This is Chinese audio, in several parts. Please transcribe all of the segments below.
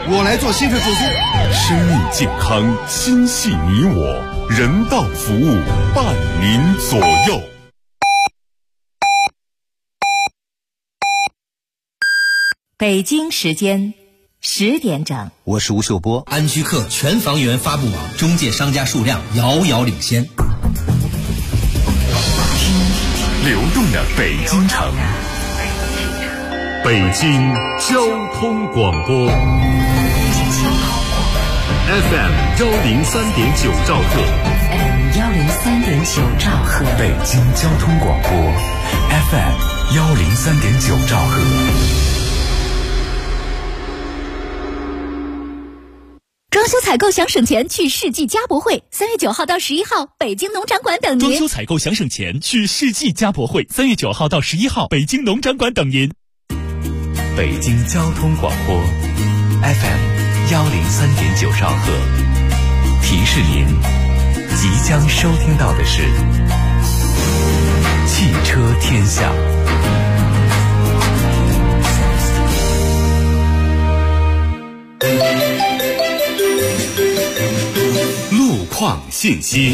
我来做新车住宿。 生命健康，心系你我，人道服务，伴您左右。 北京时间10点整， 我是吴秀波。 安居客全房源发布网中介商家数量遥遥领先。 流动的北京城，北京交通广播 FM 103.9兆赫 103.9兆赫， 北京交通广播 FM 103.9兆赫。 装修采购想省钱，去世纪家博会，3月9号到11号，北京农展馆等您。 装修采购想省钱，去世纪家博会，3月9号到11号，北京农展馆等您。 北京交通广播 FM 103.9兆赫，提示您即将收听到的是汽车天下。路况信息。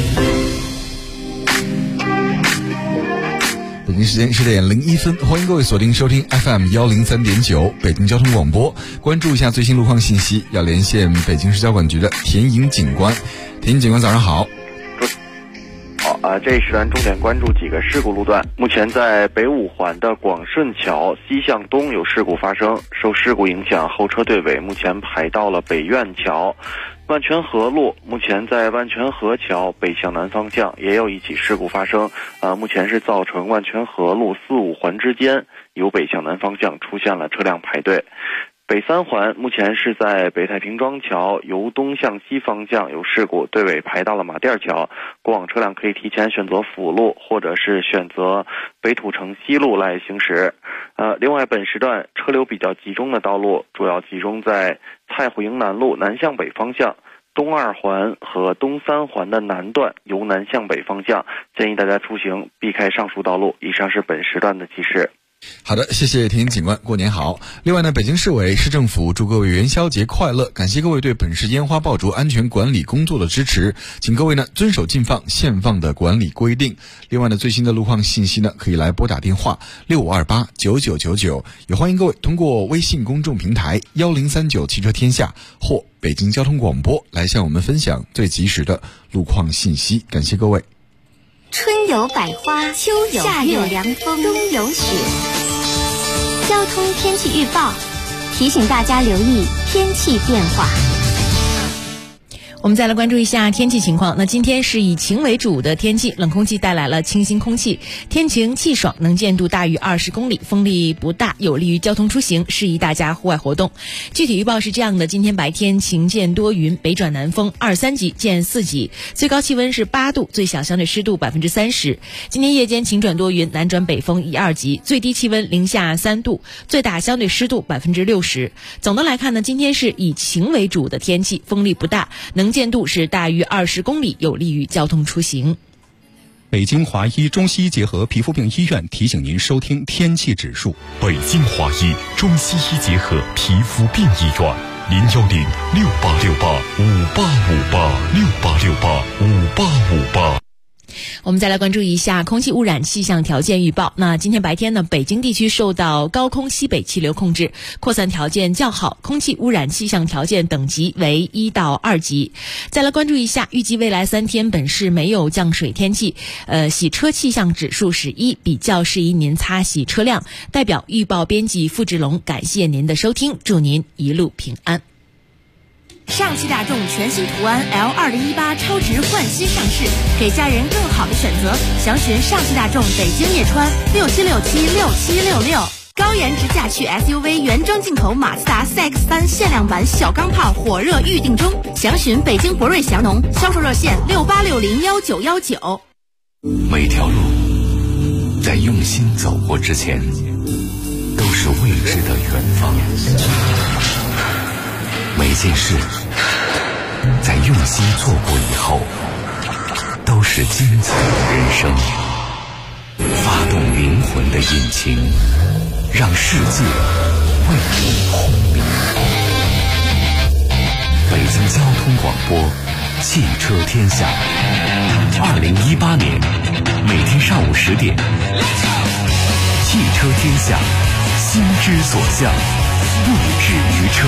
北京时间10点01分，欢迎各位锁定收听 FM 103.9北京交通广播，关注一下最新路况信息。要连线北京市交管局的田颖警官。田颖警官，早上好。 好，这一时段重点关注几个事故路段。目前在北五环的广顺桥西向东有事故发生，受事故影响，后车队尾目前排到了北苑桥。万泉河路目前在万泉河桥北向南方向也有一起事故发生，目前是造成万泉河路4、5环之间由北向南方向出现了车辆排队。北3环目前是在北太平庄桥由东向西方向有事故，队尾排到了马甸桥，过往车辆可以提前选择辅路或者是选择北土城西路来行驶。另外本时段车流比较集中的道路主要集中在蔡虎营南路南向北方向、东2环和东3环的南段由南向北方向，建议大家出行避开上述道路。以上是本时段的提示。 好的，谢谢田颖警官，过年好。另外呢，北京市委市政府祝各位元宵节快乐，感谢各位对本市烟花爆竹安全管理工作的支持，请各位呢遵守禁放限放的管理规定。另外呢，最新的路况信息呢可以来拨打电话65289999，也欢迎各位通过微信公众平台1039汽车天下或北京交通广播来向我们分享最及时的路况信息，感谢各位。 春有百花，秋有夏有凉风，冬有雪。交通天气预报提醒大家留意天气变化。 我们再来关注一下天气情况。那今天是以晴为主的天气，冷空气带来了清新空气，天晴气爽，能见度大于20公里，风力不大，有利于交通出行，适宜大家户外活动。具体预报是这样的：今天白天晴见多云，北转南风2、3级见4级，最高气温是8度，最小相对湿度30%。今天夜间晴转多云，南转北风1、2级，最低气温零下3度，最大相对湿度60%。总的来看呢，今天是以晴为主的天气，风力不大，能见度是大于20公里，有利于交通出行。 北京华医中西医结合皮肤病医院提醒您收听天气指数。 北京华医中西医结合皮肤病医院，0106868585858，68685858。 我们再来关注一下空气污染气象条件预报。那今天白天呢，北京地区受到高空西北气流控制，扩散条件较好，空气污染气象条件等级为1到2级。再来关注一下，预计未来3天本市没有降水天气，洗车气象指数是1，比较适宜您擦洗车辆。代表预报编辑付志龙，感谢您的收听，祝您一路平安。 上汽大众全新途安 L2018 超值焕新上市，给家人更好的选择。详询上汽大众北京叶川67676766。高颜值驾趣 SUV 原装进口马自达 CX-3 限量版小钢炮火热预定中，详询北京博瑞祥农，销售热线68601919。 每条路在用心走过之前，都是未知的远方。每件事在用心做过以后，都是精彩的人生。发动灵魂的引擎，让世界为你轰鸣。 交通广播，汽车天下。2018年，每天上午10点，汽车天下，心之所向，不止于车。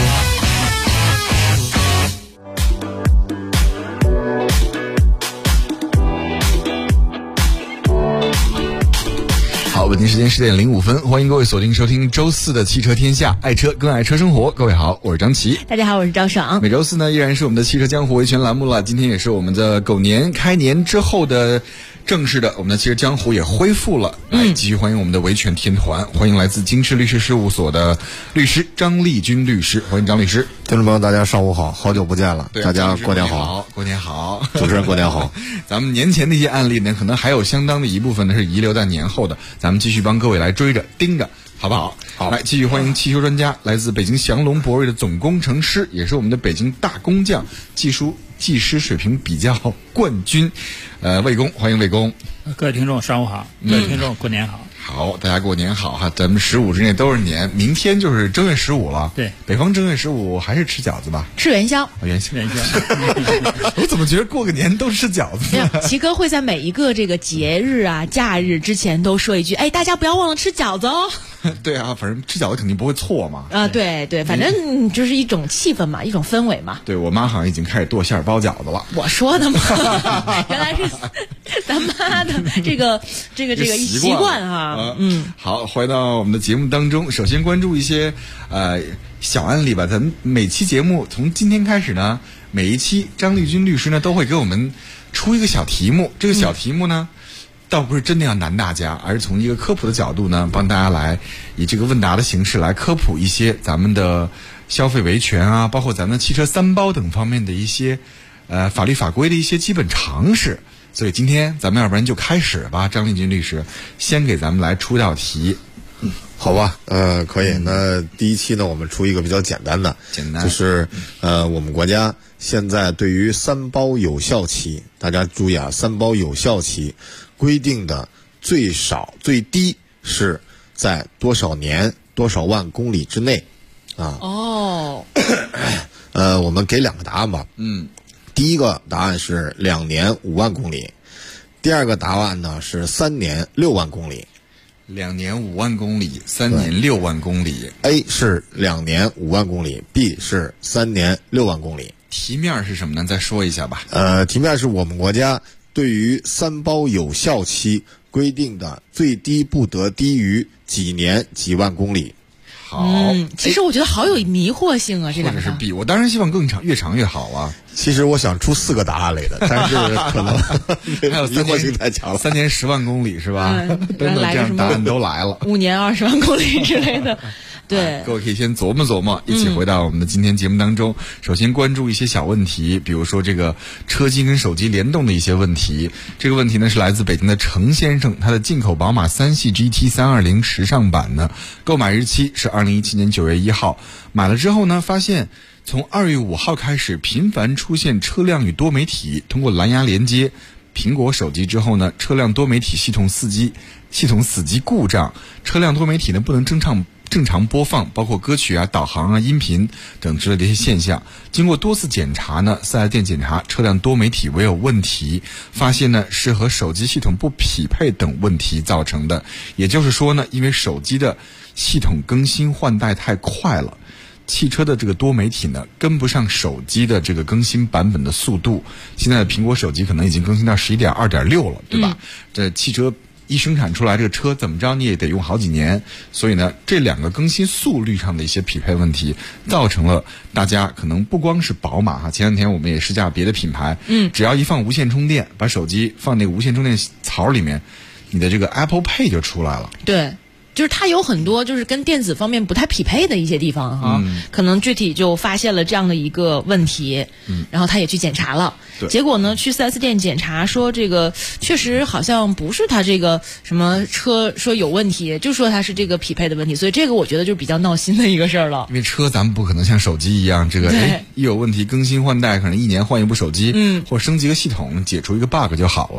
好，北京时间10点05分，欢迎各位锁定收听周四的汽车天下，爱车更爱车生活。各位好，我是张琪。 大家好，我是赵爽。 每周四呢，依然是我们的汽车江湖维权栏目了。今天也是我们的狗年开年之后的正式的，我们的汽车江湖也恢复了。来，继续欢迎我们的维权天团，欢迎来自京师律师事务所的律师张立军律师，欢迎张律师。 听众朋友，大家上午好，好久不见了，大家过年好， 过年好， 主持人过年好。 咱们年前的一些案例呢，可能还有相当的一部分呢是遗留在年后的，咱们继续帮各位来追着盯着，好不好？ 好， 来继续欢迎汽修专家，来自北京祥龙博瑞的总工程师，也是我们的北京大工匠技师水平比较冠军，魏工，欢迎魏工。 各位听众上午好，各位听众过年好。 好，大家过年好哈！咱们15之内都是年，明天就是正月15了。 对， 北方正月15还是吃饺子吧？ 吃元宵。 元宵。我怎么觉得过个年都吃饺子呢？ 齐哥会在每一个这个节日啊、假日之前都说一句：“哎，大家不要忘了吃饺子哦。” 对啊，反正吃饺子肯定不会错嘛。 对，反正就是一种气氛嘛，一种氛围嘛。 对，我妈好像已经开始剁馅包饺子了。 我说的嘛，原来是咱妈的这个习惯啊。 好，回到我们的节目当中，首先关注一些小案例吧。咱们每期节目从今天开始呢，每一期张立军律师呢都会给我们出一个小题目。这个小题目呢，倒不是真的要难大家，而是从一个科普的角度呢，帮大家来以这个问答的形式来科普一些咱们的消费维权啊，包括咱们汽车三包等方面的一些法律法规的一些基本常识。所以今天咱们要不然就开始吧，张立军律师先给咱们来出道题。 好吧，可以。那第一期呢，我们出一个比较简单的，就是我们国家现在对于三包有效期，大家注意啊，三包有效期规定的最少最低是在多少年多少万公里之内啊？我们给两个答案吧。第一个答案是2年5万公里，第二个答案呢是3年6万公里。 2年5万公里，3年6万公里。 A 是2年5万公里 ，B 是3年6万公里。 题面是什么呢？再说一下吧。 题面是我们国家对于三包有效期规定的最低不得低于几年几万公里。 好， 其实我觉得好有迷惑性啊，这两个。 或者是 B， 我当然希望更长，越长越好啊。 其实我想出4个答案来的，但是可能还有迷惑性太强了。 3年10万公里是吧？等等，这样答案都来了。 5年20万公里之类的。对， 各位可以先琢磨琢磨，一起回到我们的今天节目当中。首先关注一些小问题，比如说这个车机跟手机联动的一些问题。这个问题呢是来自北京的程先生，他的进口宝马3系 GT 320时尚版呢，购买日期是2017年9月1号，买了之后呢，发现从2月5号开始频繁出现车辆与多媒体通过蓝牙连接苹果手机之后呢，车辆多媒体系统死机故障，车辆多媒体呢不能正常播放，包括歌曲啊、导航啊、音频等之类的一些现象。经过多次检查呢，4S店检查车辆多媒体唯有问题，发现呢是和手机系统不匹配等问题造成的。也就是说呢，因为手机的系统更新换代太快了，汽车的这个多媒体呢跟不上手机的这个更新版本的速度。现在的苹果手机可能已经更新到11.2.6了，对吧？这汽车一生产出来，这个车怎么着你也得用好几年，所以呢，这两个更新速率上的一些匹配问题，造成了大家可能不光是宝马哈，前两天我们也试驾别的品牌，只要一放无线充电，把手机放那个无线充电槽里面，你的这个 Apple Pay 就出来了。 对。就是它有很多就是跟电子方面不太匹配的一些地方哈，可能具体就发现了这样的一个问题，然后他也去检查了，结果呢去 4S 店检查说这个确实好像不是他这个什么车说有问题，就说他是这个匹配的问题，所以这个我觉得就是比较闹心的一个事儿了。 因为车咱们不可能像手机一样，这个一有问题更新换代，可能1年换一部手机，或升级个系统，解除一个 bug 就好了。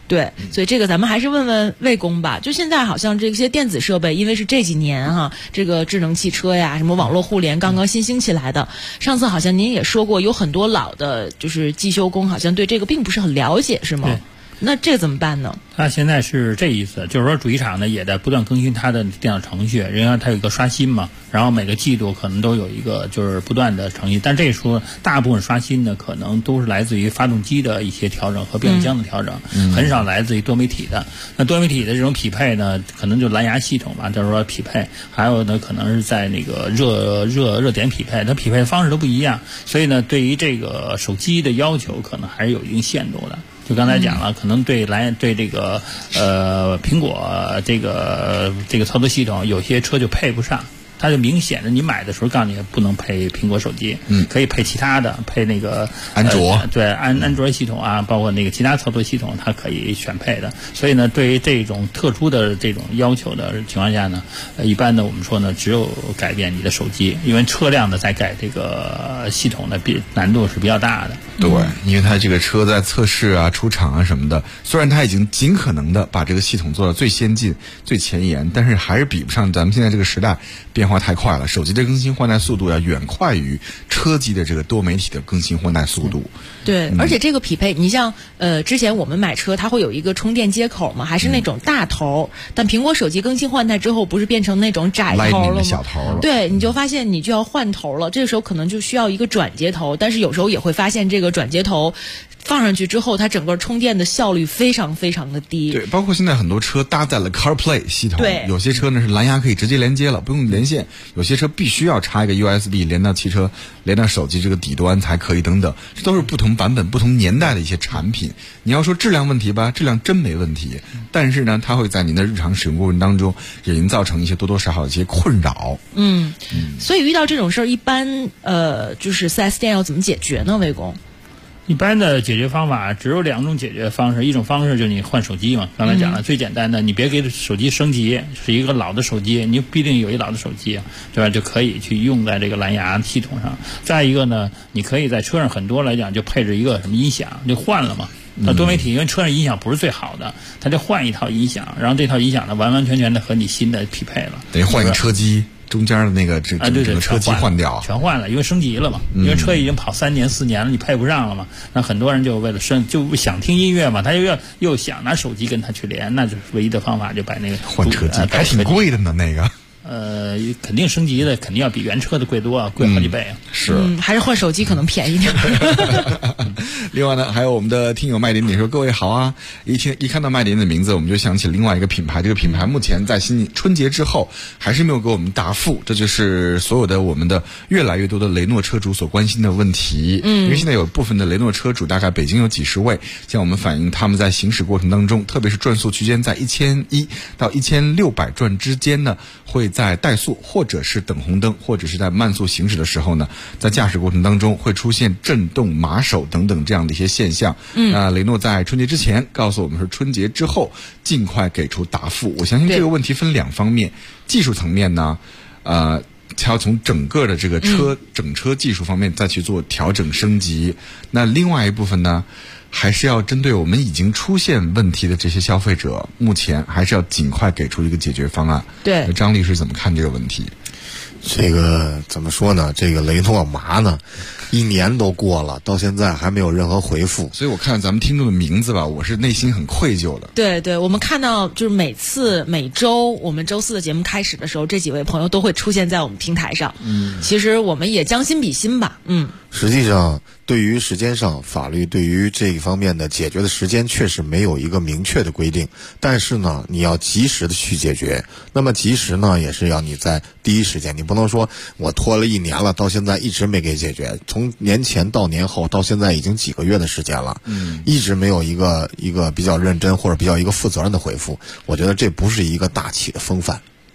对，所以这个咱们还是问问魏工吧。就现在好像这些电子设备，因为是这几年哈，这个智能汽车呀，什么网络互联刚刚新兴起来的。上次好像您也说过，有很多老的就是机修工，好像对这个并不是很了解，是吗？ 对。 那这怎么办呢？ 他现在是这意思，就是说主机厂呢也在不断更新它的电脑程序，人家它有一个刷新嘛，然后每个季度可能都有一个就是不断的程序，但这时候大部分刷新呢可能都是来自于发动机的一些调整和变速箱的调整，很少来自于多媒体的。那多媒体的这种匹配呢，可能就蓝牙系统吧，就是说匹配，还有呢可能是在那个热点匹配，它匹配的方式都不一样，所以呢对于这个手机的要求可能还是有一定限度的。就刚才讲了，可能对这个苹果这个操作系统，有些车就配不上。它就明显的，你买的时候告诉你不能配苹果手机，可以配其他的，配那个安卓， 对安卓系统啊，包括那个其他操作系统，它可以选配的。所以呢，对于这种特殊的这种要求的情况下呢，一般的我们说呢，只有改变你的手机，因为车辆呢在改这个系统的难度是比较大的。 对，因为它这个车在测试啊、出厂啊什么的，虽然它已经尽可能的把这个系统做到最先进、最前沿，但是还是比不上咱们现在这个时代变化太快了。手机的更新换代速度要远快于车机的这个多媒体的更新换代速度。 对，而且这个匹配，你像之前我们买车，它会有一个充电接口嘛，还是那种大头，但苹果手机更新换代之后，不是变成那种窄头了吗？ 小头了。 对，你就发现你就要换头了，这个时候可能就需要一个转接头，但是有时候也会发现这个转接头放上去之后，它整个充电的效率非常非常的低。 对，包括现在很多车搭载了 CarPlay 系统， 对， 有些车呢是蓝牙可以直接连接了，不用连线；有些车必须要插一个 USB 连到汽车、连到手机这个底端才可以，等等，这都是不同版本、不同年代的一些产品。你要说质量问题吧，质量真没问题，但是呢，它会在您的日常使用过程当中也营造成一些多多少少的一些困扰。 所以遇到这种事儿，一般就是 4S 店要怎么解决呢？魏工？ 一般的解决方法只有两种解决方式，一种方式就是你换手机嘛，刚才讲了最简单的，你别给手机升级，是一个老的手机，你必定有一老的手机，对吧？就可以去用在这个蓝牙系统上。再一个呢，你可以在车上很多来讲就配置一个什么音响，就换了嘛。它多媒体因为车上音响不是最好的，它就换一套音响，然后这套音响呢完完全全的和你新的匹配了， 得换一个车机。中间的那个整个车机换掉， 全换了，因为升级了嘛，因为车已经跑3年4年了，你配不上了嘛。那很多人就为了就想听音乐嘛，他又想拿手机跟他去连，那就是唯一的方法，就把那个换车机，还挺贵的呢，那个。 肯定升级的肯定要比原车的贵多啊，贵好几倍啊。 是， 还是换手机可能便宜点。 另外呢，还有我们的听友麦点点说，各位好啊！一看到麦点的名字，我们就想起另外一个品牌。这个品牌目前在春节之后还是没有给我们答复，这就是所有的我们的越来越多的雷诺车主所关心的问题。因为现在有部分的雷诺车主，大概北京有几十位，向我们反映他们在行驶过程当中，特别是转速区间在1100到1600转之间呢，会在怠速或者是等红灯或者是在慢速行驶的时候呢，在驾驶过程当中会出现震动马手等等这样的一些现象。雷诺在春节之前告诉我们说，春节之后尽快给出答复。我相信这个问题分两方面，技术层面呢它要从整个的这个整车技术方面再去做调整升级。那另外一部分呢，还是要针对我们已经出现问题的这些消费者，目前还是要尽快给出一个解决方案。 对， 张律师怎么看这个问题？ 这个怎么说呢？这个雷诺嘛呢，1年都过了，到现在还没有任何回复。 所以我看咱们听众的名字吧，我是内心很愧疚的。 对，我们看到就是每周我们周4的节目开始的时候，这几位朋友都会出现在我们平台上。其实我们也将心比心吧。 实际上，对于时间上，法律对于这一方面的解决的时间确实没有一个明确的规定。但是呢，你要及时的去解决。那么及时呢，也是要你在第一时间，你不能说我拖了1年了，到现在一直没给解决。从年前到年后，到现在已经几个月的时间了，一直没有一个比较认真或者比较一个负责任的回复。我觉得这不是一个大企的风范。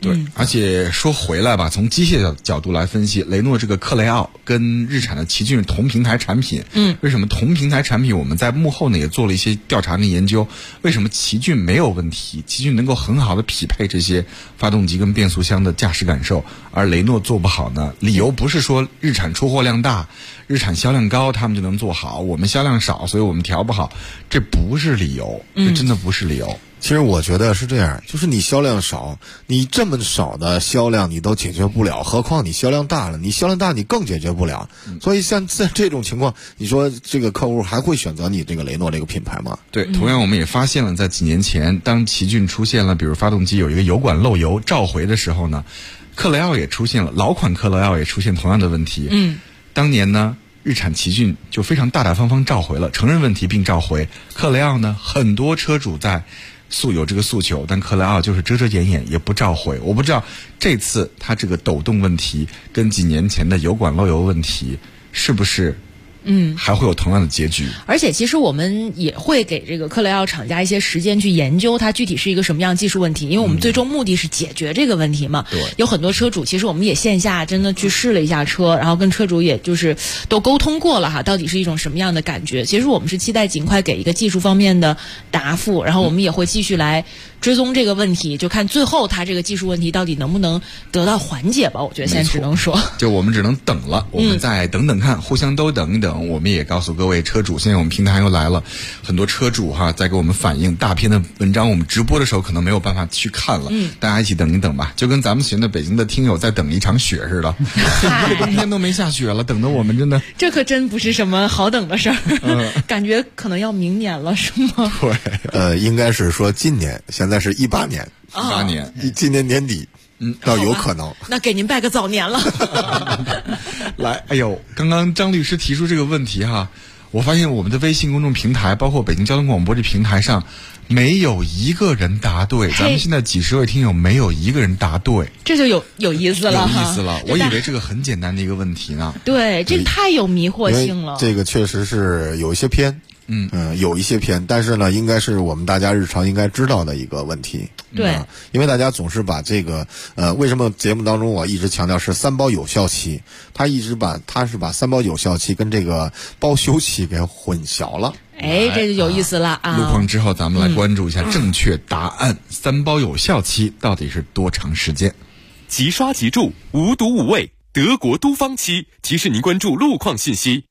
对，而且说回来吧，从机械角度来分析，雷诺这个克雷奥跟日产的奇骏同平台产品，为什么同平台产品？我们在幕后呢也做了一些调查跟研究，为什么奇骏没有问题，奇骏能够很好的匹配这些发动机跟变速箱的驾驶感受，而雷诺做不好呢？理由不是说日产出货量大，日产销量高，他们就能做好，我们销量少，所以我们调不好，这不是理由，这真的不是理由。 其实我觉得是这样，就是你销量少，你这么少的销量你都解决不了，何况你销量大了，你销量大你更解决不了。所以像在这种情况，你说这个客户还会选择你这个雷诺这个品牌吗？ 对，同样我们也发现了，在几年前，当奇骏出现了比如发动机有一个油管漏油召回的时候呢，克雷奥也出现了，老款克雷奥也出现同样的问题。当年呢，日产奇骏就非常大大方方召回了，承认问题并召回。克雷奥呢，很多车主在有这个诉求，但克雷奥就是遮遮掩掩也不召回。我不知道这次它这个抖动问题跟几年前的油管漏油问题是不是还会有同样的结局。 而且其实我们也会给这个克雷奥厂家一些时间去研究它具体是一个什么样的技术问题，因为我们最终目的是解决这个问题嘛。 对， 有很多车主其实我们也线下真的去试了一下车，然后跟车主也就是都沟通过了哈，到底是一种什么样的感觉。其实我们是期待尽快给一个技术方面的答复，然后我们也会继续来追踪这个问题，就看最后它这个技术问题到底能不能得到缓解吧。我觉得现在只能说， 就我们只能等了，我们再等等看，互相都等一等。我们也告诉各位车主，现在我们平台又来了很多车主哈，在给我们反映大篇的文章，我们直播的时候可能没有办法去看了，大家一起等一等吧，就跟咱们现在北京的听友在等一场雪似的，这个冬天都没下雪了，等得我们真的， 这可真不是什么好等的事儿，感觉可能要明年了，是吗？ 对，应该是说今年，现在是18年 ，18年， 今年年底。倒有可能。 那给您拜个早年了。 来，哎呦，刚刚张律师提出这个问题哈，我发现我们的微信公众平台，包括北京交通广播这平台上，没有一个人答对。咱们现在几十位听友没有一个人答对， 这就有意思了。 有意思了，我以为这个很简单的一个问题呢。 对，这个太有迷惑性了。 这个确实是有一些偏。有一些偏，但是呢，应该是我们大家日常应该知道的一个问题。 对， 因为大家总是把这个为什么节目当中我一直强调是3包有效期，他是把3包有效期跟这个包修期给混淆了。 哎，这就有意思了啊！ 路况之后，咱们来关注一下正确答案，3包有效期到底是多长时间？ 即刷即住，无毒无味，德国都方期提示您关注路况信息。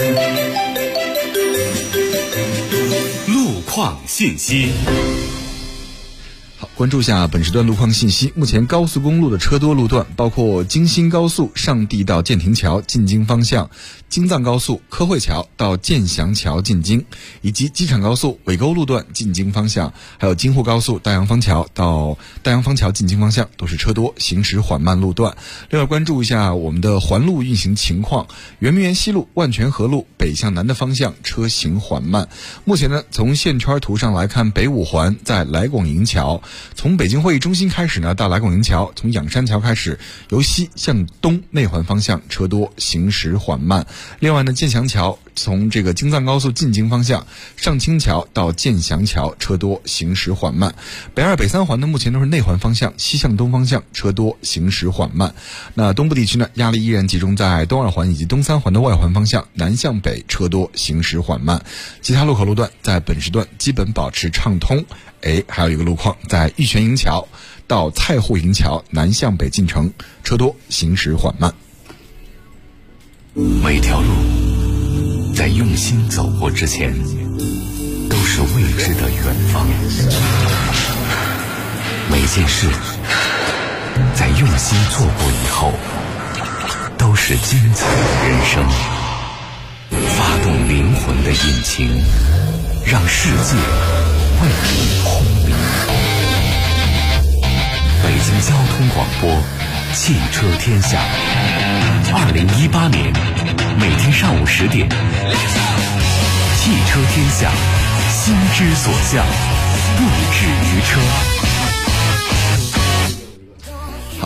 路况信息。 好，关注一下本时段路况信息。目前高速公路的车多路段包括京新高速上地到建亭桥进京方向，京藏高速科汇桥到建祥桥进京，以及机场高速尾沟路段进京方向，还有京沪高速大洋坊桥到大洋坊桥进京方向都是车多，行驶缓慢路段。另外关注一下我们的环路运行情况，圆明园西路万泉河路北向南的方向车行缓慢。目前呢，从线圈图上来看，北五环在来广营桥，从北京会议中心开始呢，到来广营桥，从仰山桥开始，由西向东内环方向车多，行驶缓慢。另外呢，建祥桥从这个京藏高速进京方向，上清桥到建祥桥车多，行驶缓慢。北二北三环呢，目前都是内环方向，西向东方向车多，行驶缓慢。那东部地区呢，压力依然集中在东二环以及东三环的外环方向，南向北车多，行驶缓慢。其他路口路段在本时段基本保持畅通。还有一个路况在玉泉营桥到蔡户营桥南向北进城，车多，行驶缓慢。 每条路在用心走过之前，都是未知的远方。每件事在用心做过以后，都是精彩的人生。发动灵魂的引擎，让世界为你轰鸣。北京交通广播，汽车天下。2018年每天上午10点，汽车天下，心之所向，不止于车。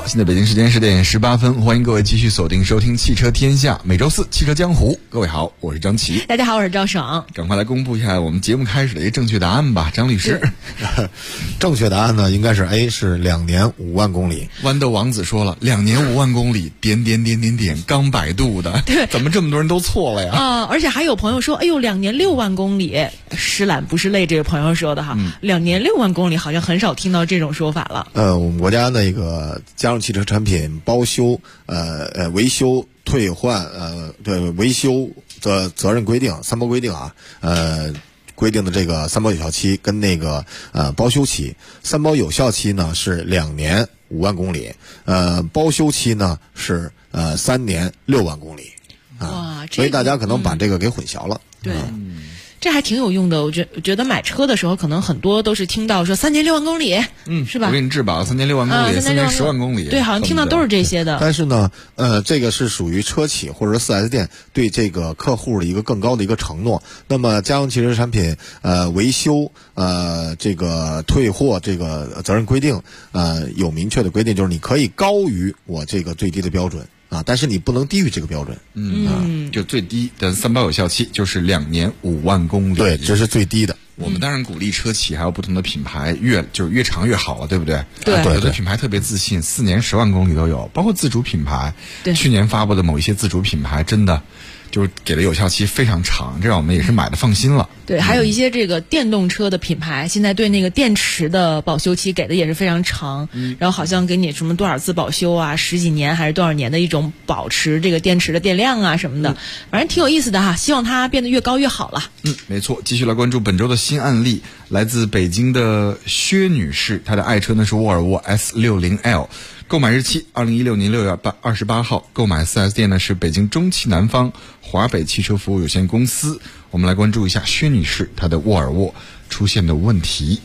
现在北京时间10点18分，欢迎各位继续锁定收听汽车天下，每周四汽车江湖。各位好，我是张琪。 大家好，我是赵爽。 赶快来公布一下我们节目开始的一个正确答案吧，张律师。 正确答案呢，应该是 A， 是2年5万公里。 豌豆王子说了，2年5万公里，点，刚百度的， 对， 怎么这么多人都错了呀？ 而且还有朋友说，哎呦，2年6万公里，诗懒不是累，这个朋友说的哈，2年6万公里好像很少听到这种说法了。 我们国家那个家用汽车产品包修、维修、退换、维修的责任规定，3包规定啊，规定的这个3包有效期跟那个包修期，3包有效期呢是2年5万公里，包修期呢是3年6万公里啊，所以大家可能把这个给混淆了。 对。这还挺有用的，我觉得买车的时候可能很多都是听到说3年6万公里，是吧？ 我给你质保3年6万公里，3年10万公里， 对，好像听到都是这些的。 但是呢，这个是属于车企或者是 4S 店对这个客户的一个更高的一个承诺。那么家用汽车产品维修这个退货这个责任规定有明确的规定，就是你可以高于我这个最低的标准。但是你不能低于这个标准。 就最低的3包有效期就是2年5万公里。 对，这是最低的。 我们当然鼓励车企还有不同的品牌越长越好了，对不对？ 对， 有的品牌特别自信，4年10万公里都有，包括自主品牌。 对， 去年发布的某一些自主品牌真的就是给的有效期非常长，这让我们也是买的放心了。 对，还有一些这个电动车的品牌，现在对那个电池的保修期给的也是非常长，然后好像给你什么多少次保修啊，10几年还是多少年的一种保持这个电池的电量啊什么的，反正挺有意思的哈，希望它变得越高越好了。 没错，继续来关注本周的新案例，来自北京的薛女士，她的爱车呢是沃尔沃 S60L。购买日期2016年6月28号，购买 4S 店呢是北京中汽南方华北汽车服务有限公司。我们来关注一下薛女士她的沃尔沃出现的问题。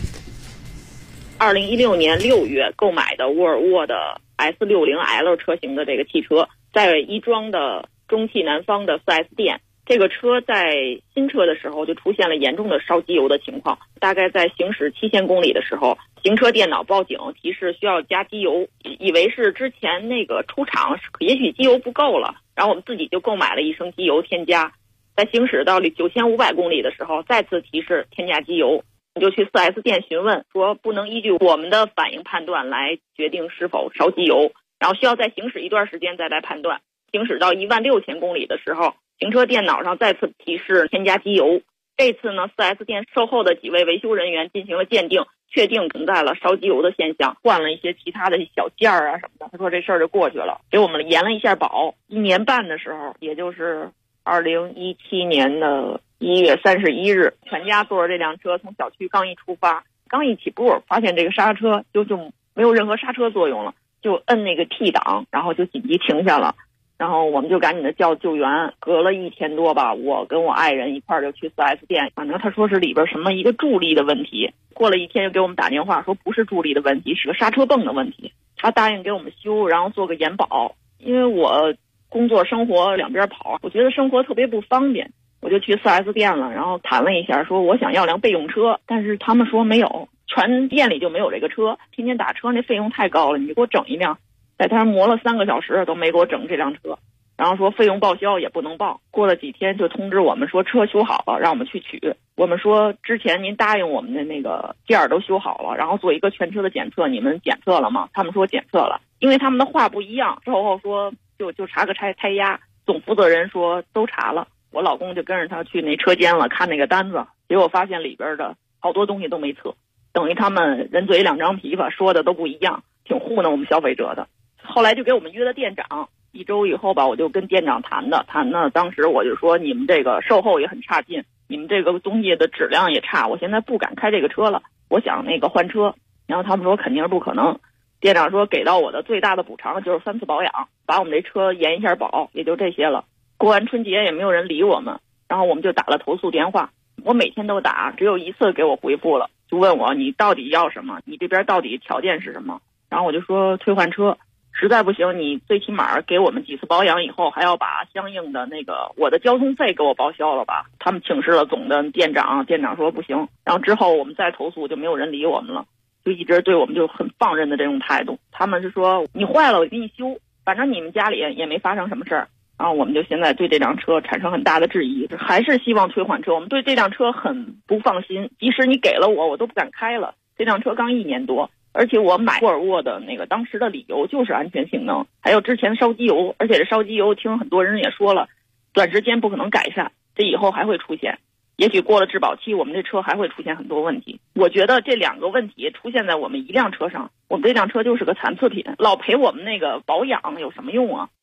2016年6月购买的沃尔沃的 S60L 车型的这个汽车，在亦庄的中汽南方的 4S 店，这个车在新车的时候就出现了严重的烧机油的情况，大概在行驶7000公里的时候，行车电脑报警提示需要加机油，以为是之前那个出厂也许机油不够了，然后我们自己就购买了1升机油添加，在行驶到9500公里的时候再次提示添加机油，你就去 4S 店询问，说不能依据我们的反应判断来决定是否烧机油，然后需要再行驶一段时间再来判断。行驶到16000公里的时候，行车电脑上再次提示添加机油，这次呢 4S 店售后的几位维修人员进行了鉴定，确定存在了烧机油的现象，换了一些其他的小件儿啊什么的，他说这事儿就过去了，给我们延了一下保。1年半的时候，也就是2017年的1月31日，全家坐着这辆车从小区刚一出发，刚一起步，发现这个刹车就没有任何刹车作用了，就摁那个 T 档，然后就紧急停下了。然后我们就赶紧的叫救援，隔了1天多吧，我跟我爱人一块儿就去 4S 店，反正他说是里边什么一个助力的问题，过了1天又给我们打电话说不是助力的问题，是个刹车泵的问题，他答应给我们修，然后做个延保。因为我工作生活两边跑，我觉得生活特别不方便，我就去 4S 店了，然后谈了一下，说我想要辆备用车，但是他们说没有，全店里就没有这个车，天天打车那费用太高了，你就给我整一辆。在他磨了3个小时都没给我整这辆车，然后说费用报销也不能报。过了几天就通知我们说车修好了，让我们去取。我们说之前您答应我们的那个件儿都修好了，然后做一个全车的检测，你们检测了吗？他们说检测了，因为他们的话不一样，之后说就查个胎压，总负责人说都查了。我老公就跟着他去那车间了，看那个单子，结果发现里边的好多东西都没测，等于他们人嘴两张皮吧，说的都不一样，挺糊弄我们消费者的。后来就给我们约了店长，1周以后吧，我就跟店长谈呢，当时我就说你们这个售后也很差劲，你们这个东西的质量也差，我现在不敢开这个车了，我想那个换车。然后他们说肯定是不可能，店长说给到我的最大的补偿就是3次保养，把我们这车延一下保，也就这些了。过完春节也没有人理我们，然后我们就打了投诉电话，我每天都打，只有1次给我回复了，就问我你到底要什么，你这边到底条件是什么，然后我就说退换车，实在不行你最起码给我们几次保养以后还要把相应的那个我的交通费给我报销了吧。他们请示了总的店长，店长说不行，然后之后我们再投诉就没有人理我们了。 就一直对我们就很放任的这种态度。他们是说你坏了我给你修，反正你们家里也没发生什么事儿。然后我们就现在对这辆车产生很大的质疑，还是希望退换车。我们对这辆车很不放心，即使你给了我都不敢开了。这辆车刚1年多，而且我买沃尔沃的那个当时的理由就是安全性能，还有之前烧机油，而且这烧机油听很多人也说了，短时间不可能改善，这以后还会出现。也许过了质保期，我们这车还会出现很多问题。我觉得这2个问题出现在我们一辆车上，我们这辆车就是个残次品，老赔我们那个保养有什么用啊？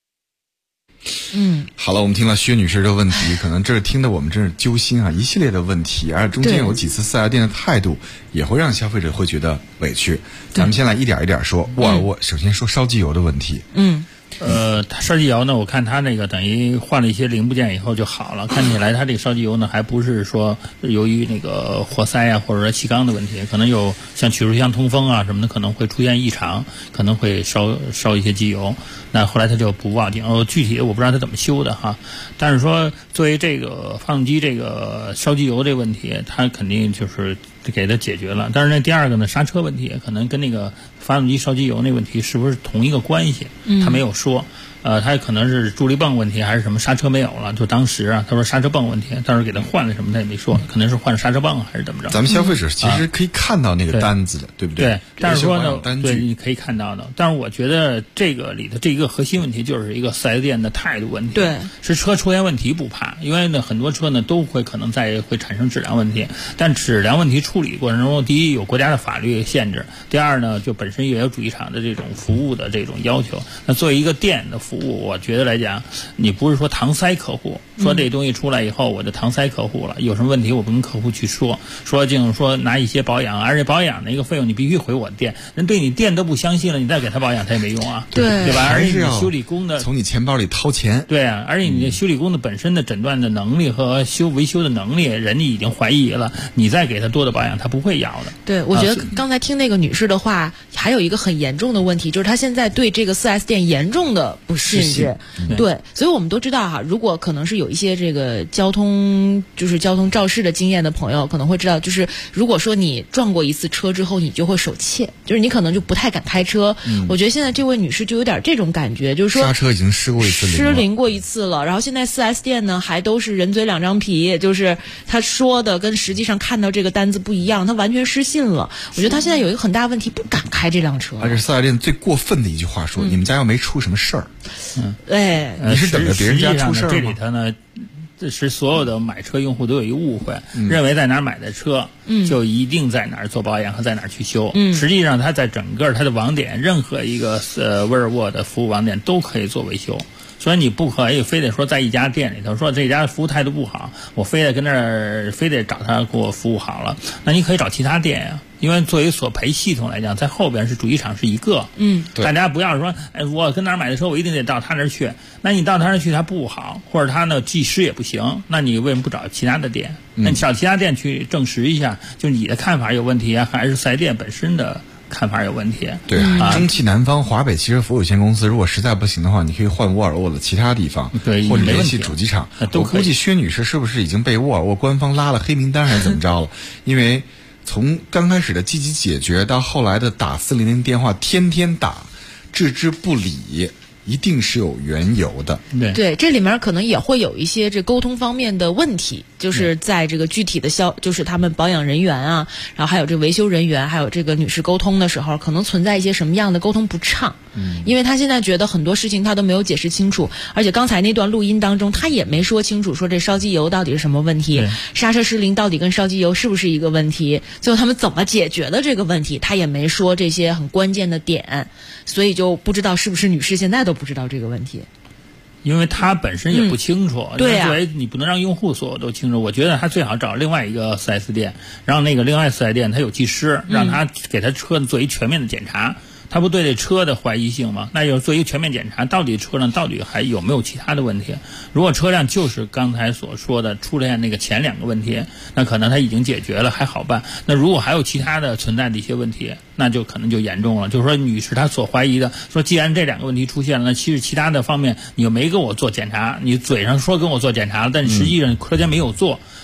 好了，我们听了薛女士的问题，可能这是听得我们真是揪心啊，一系列的问题，而中间有几次4S店的态度也会让消费者会觉得委屈。咱们先来一点一点说。沃尔沃首先说烧机油的问题。 它烧机油呢，我看它那个等于换了一些零部件以后就好了，看起来它这个烧机油呢还不是说由于那个活塞啊或者说气缸的问题，可能有像曲轴箱通风啊什么的可能会出现异常，可能会烧一些机油。那后来它就不报警，具体我不知道它怎么修的哈。但是说作为这个发动机这个烧机油这个问题，它肯定就是给它解决了。但是那第二个呢，刹车问题可能跟那个发动机烧机油那问题是不是同一个关系？他没有说。它可能是助力泵问题还是什么刹车没有了，就当时啊他说刹车泵问题，但是给他换了什么他也没说，可能是换了刹车泵还是怎么着。 咱们消费者其实可以看到那个单子的，对不对？ 对，但是说呢，对，你可以看到的。但是我觉得这个里头这一个核心问题就是一个4S店的态度问题。 对， 是车出现问题不怕，因为呢很多车呢都会可能会产生质量问题，但质量问题处理过程中，第一有国家的法律限制，第二呢就本身也有主机厂的这种服务的这种要求。那作为一个店的服务，我觉得来讲，你不是说搪塞客户，说这东西出来以后我就搪塞客户了，有什么问题我不跟客户去说就是说拿一些保养，而且保养的一个费用你必须回我店，人对你店都不相信了，你再给他保养他也没用啊，对吧？而且你修理工的从你钱包里掏钱， 对啊，而且你的修理工的本身的诊断的能力和维修的能力，人家已经怀疑了，你再给他多的保养他不会要的。 对，我觉得刚才听那个女士的话，还有一个很严重的问题，就是她现在对这个4S店严重的不信任。对，所以我们都知道哈，如果可能是有一些这个交通肇事的经验的朋友可能会知道，就是如果说你撞过一次车之后，你就会手怯，就是你可能就不太敢开车。我觉得现在这位女士就有点这种感觉，就是说刹车已经失灵过一次了，然后现在4S店呢还都是人嘴两张皮，就是他说的跟实际上看到这个单子不一样，他完全失信了。我觉得他现在有一个很大问题，不敢开这辆车。 而且4S店最过分的一句话说，你们家要没出什么事儿。 你是等着别人家出事儿吗？ 这里头呢，这是所有的买车用户都有一个误会，认为在哪儿买的车，就一定在哪儿做保养和在哪儿去修。实际上，它在整个它的网点，任何一个沃尔沃的服务网点都可以做维修。所以你不可以非得说在一家店里头说这家服务态度不好，我非得跟那儿非得找他给我服务好了，那你可以找其他店呀。因为作为索赔系统来讲，在后边是主机厂是一个，大家不要说，我跟哪儿买的车，我一定得到他那儿去。那你到他那儿去，他不好，或者他呢技师也不行，那你为什么不找其他的店？那你找其他店去证实一下，就你的看法有问题啊，还是4S店本身的看法有问题？ 对啊，中汽南方华北汽车服务有限公司，如果实在不行的话，你可以换沃尔沃的其他地方， 对， 或者联系主机厂。我估计薛女士是不是已经被沃尔沃官方拉了黑名单，还是怎么着了？因为从刚开始的积极解决到后来的打400电话天天打，置之不理，一定是有缘由的。 对，这里面可能也会有一些这沟通方面的问题，就是在这个具体的就是他们保养人员啊，然后还有这维修人员，还有这个女士沟通的时候，可能存在一些什么样的沟通不畅。因为他现在觉得很多事情他都没有解释清楚，而且刚才那段录音当中他也没说清楚，说这烧机油到底是什么问题，刹车失灵到底跟烧机油是不是一个问题，最后他们怎么解决的这个问题，他也没说这些很关键的点，所以就不知道是不是女士现在都不知道这个问题。 因为他本身也不清楚， 对啊， 作为你不能让用户所有都清楚。我觉得他最好找另外一个4S店，让那个另外4S店他有技师，让他给他车做一全面的检查。他不对这车的怀疑性吗？那就做一个全面检查，到底车上到底还有没有其他的问题？如果车辆就是刚才所说的出现那个前2个问题，那可能他已经解决了，还好办。那如果还有其他的存在的一些问题，那就可能就严重了。就是说，女士她所怀疑的，说既然这2个问题出现了，那其实其他的方面你又没给我做检查，你嘴上说跟我做检查了，但实际上车间没有做。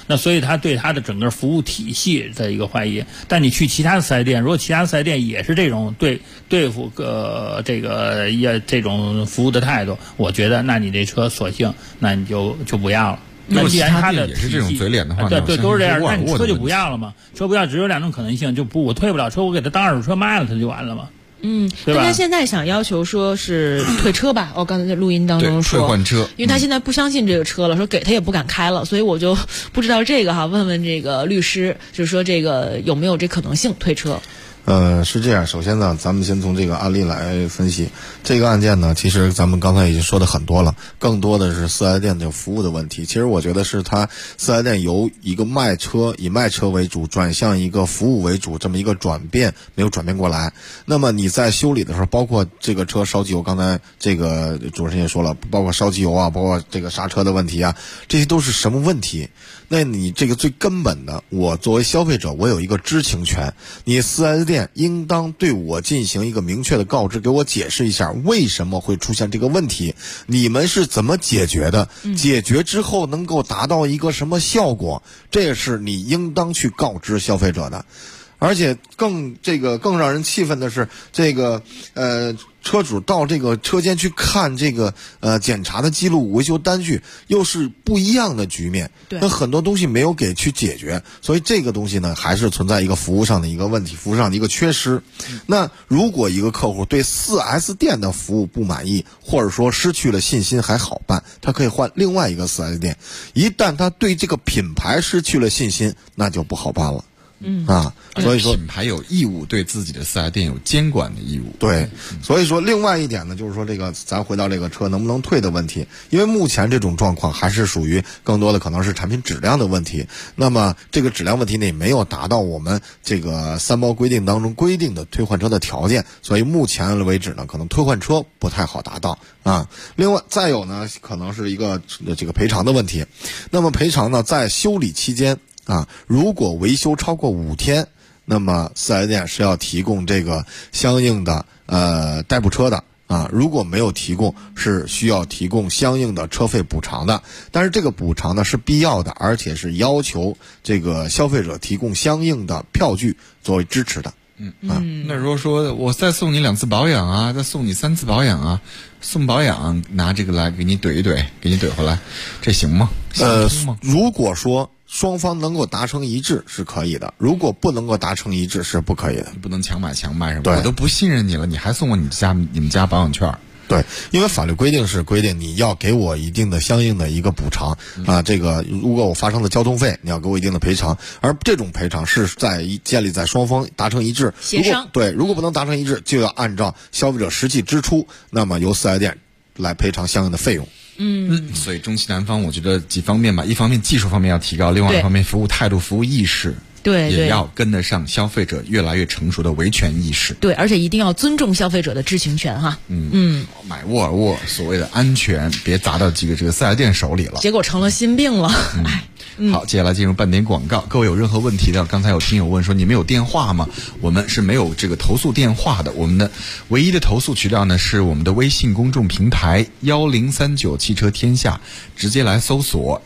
那所以他对他的整个服务体系的一个怀疑。但你去其他的4S店，如果其他的4S店也是这种对付这种服务的态度，我觉得那你这车索性那你就不要了。那既然他的也是这种嘴脸的话， 对，都是这样，那你车就不要了嘛？车不要只有2种可能性，就不我退不了车，我给他当二手车卖了，他就完了嘛。 但他现在想要求说是退车吧？我刚才在录音当中说退换车， 因为他现在不相信这个车了，说给他也不敢开了，所以我就不知道这个问问这个律师，就是说这个有没有这可能性退车？ 是这样。首先呢，咱们先从这个案例来分析这个案件呢。其实咱们刚才已经说的很多了，更多的是4S店的服务的问题。其实我觉得是他4S店由一个以卖车为主，转向一个服务为主这么一个转变没有转变过来。那么你在修理的时候，包括这个车烧机油，刚才这个主持人也说了，包括烧机油啊，包括这个刹车的问题啊，这些都是什么问题？那你这个最根本的，我作为消费者，我有一个知情权。你4S店应当对我进行一个明确的告知，给我解释一下为什么会出现这个问题，你们是怎么解决的，解决之后能够达到一个什么效果，这也是你应当去告知消费者的。而且更让人气愤的是，车主到这个车间去看这个检查的记录、维修单据，又是不一样的局面。那很多东西没有给去解决，所以这个东西呢，还是存在一个服务上的一个问题，服务上的一个缺失。那如果一个客户对 4S 店的服务不满意，或者说失去了信心，还好办，他可以换另外一个 4S 店。一旦他对这个品牌失去了信心，那就不好办了。所以说品牌有义务对自己的4S店有监管的义务。 对，所以说另外一点呢，就是说这个咱回到这个车能不能退的问题，因为目前这种状况还是属于更多的可能是产品质量的问题。那么这个质量问题呢，也没有达到我们这个3包规定当中规定的退换车的条件，所以目前为止呢，可能退换车不太好达到啊。另外再有呢，可能是一个这个赔偿的问题。那么赔偿呢，在修理期间如果维修超过5天，那么4S店是要提供这个相应的代步车的如果没有提供，是需要提供相应的车费补偿的。但是这个补偿呢是必要的，而且是要求这个消费者提供相应的票据作为支持的。 那如果说我再送你2次保养啊，再送你3次保养啊，送保养拿这个来给你怼一怼，给你怼回来，这行吗？ 如果说双方能够达成一致是可以的，如果不能够达成一致是不可以的， 不能强买强卖是吧？我都不信任你了，你还送我你们家保养券？ 对，因为法律规定是规定你要给我一定的相应的一个补偿这个如果我发生的交通费，你要给我一定的赔偿，而这种赔偿是建立在双方达成一致协商。 如果不能达成一致，就要按照消费者实际支出，那么由4S店来赔偿相应的费用。 所以中汽南方我觉得几方面吧，一方面技术方面要提高，另外一方面服务态度、服务意识也要跟得上消费者越来越成熟的维权意识。 对，而且一定要尊重消费者的知情权哈。 买沃尔沃所谓的安全，别砸到这个4S店手里了， 结果成了心病了。 好，接下来进入半点广告。各位有任何问题的，刚才有听友问说你们有电话吗？我们是没有这个投诉电话的，我们的唯一的投诉渠道呢是我们的微信公众平台1039汽车天下，直接来搜索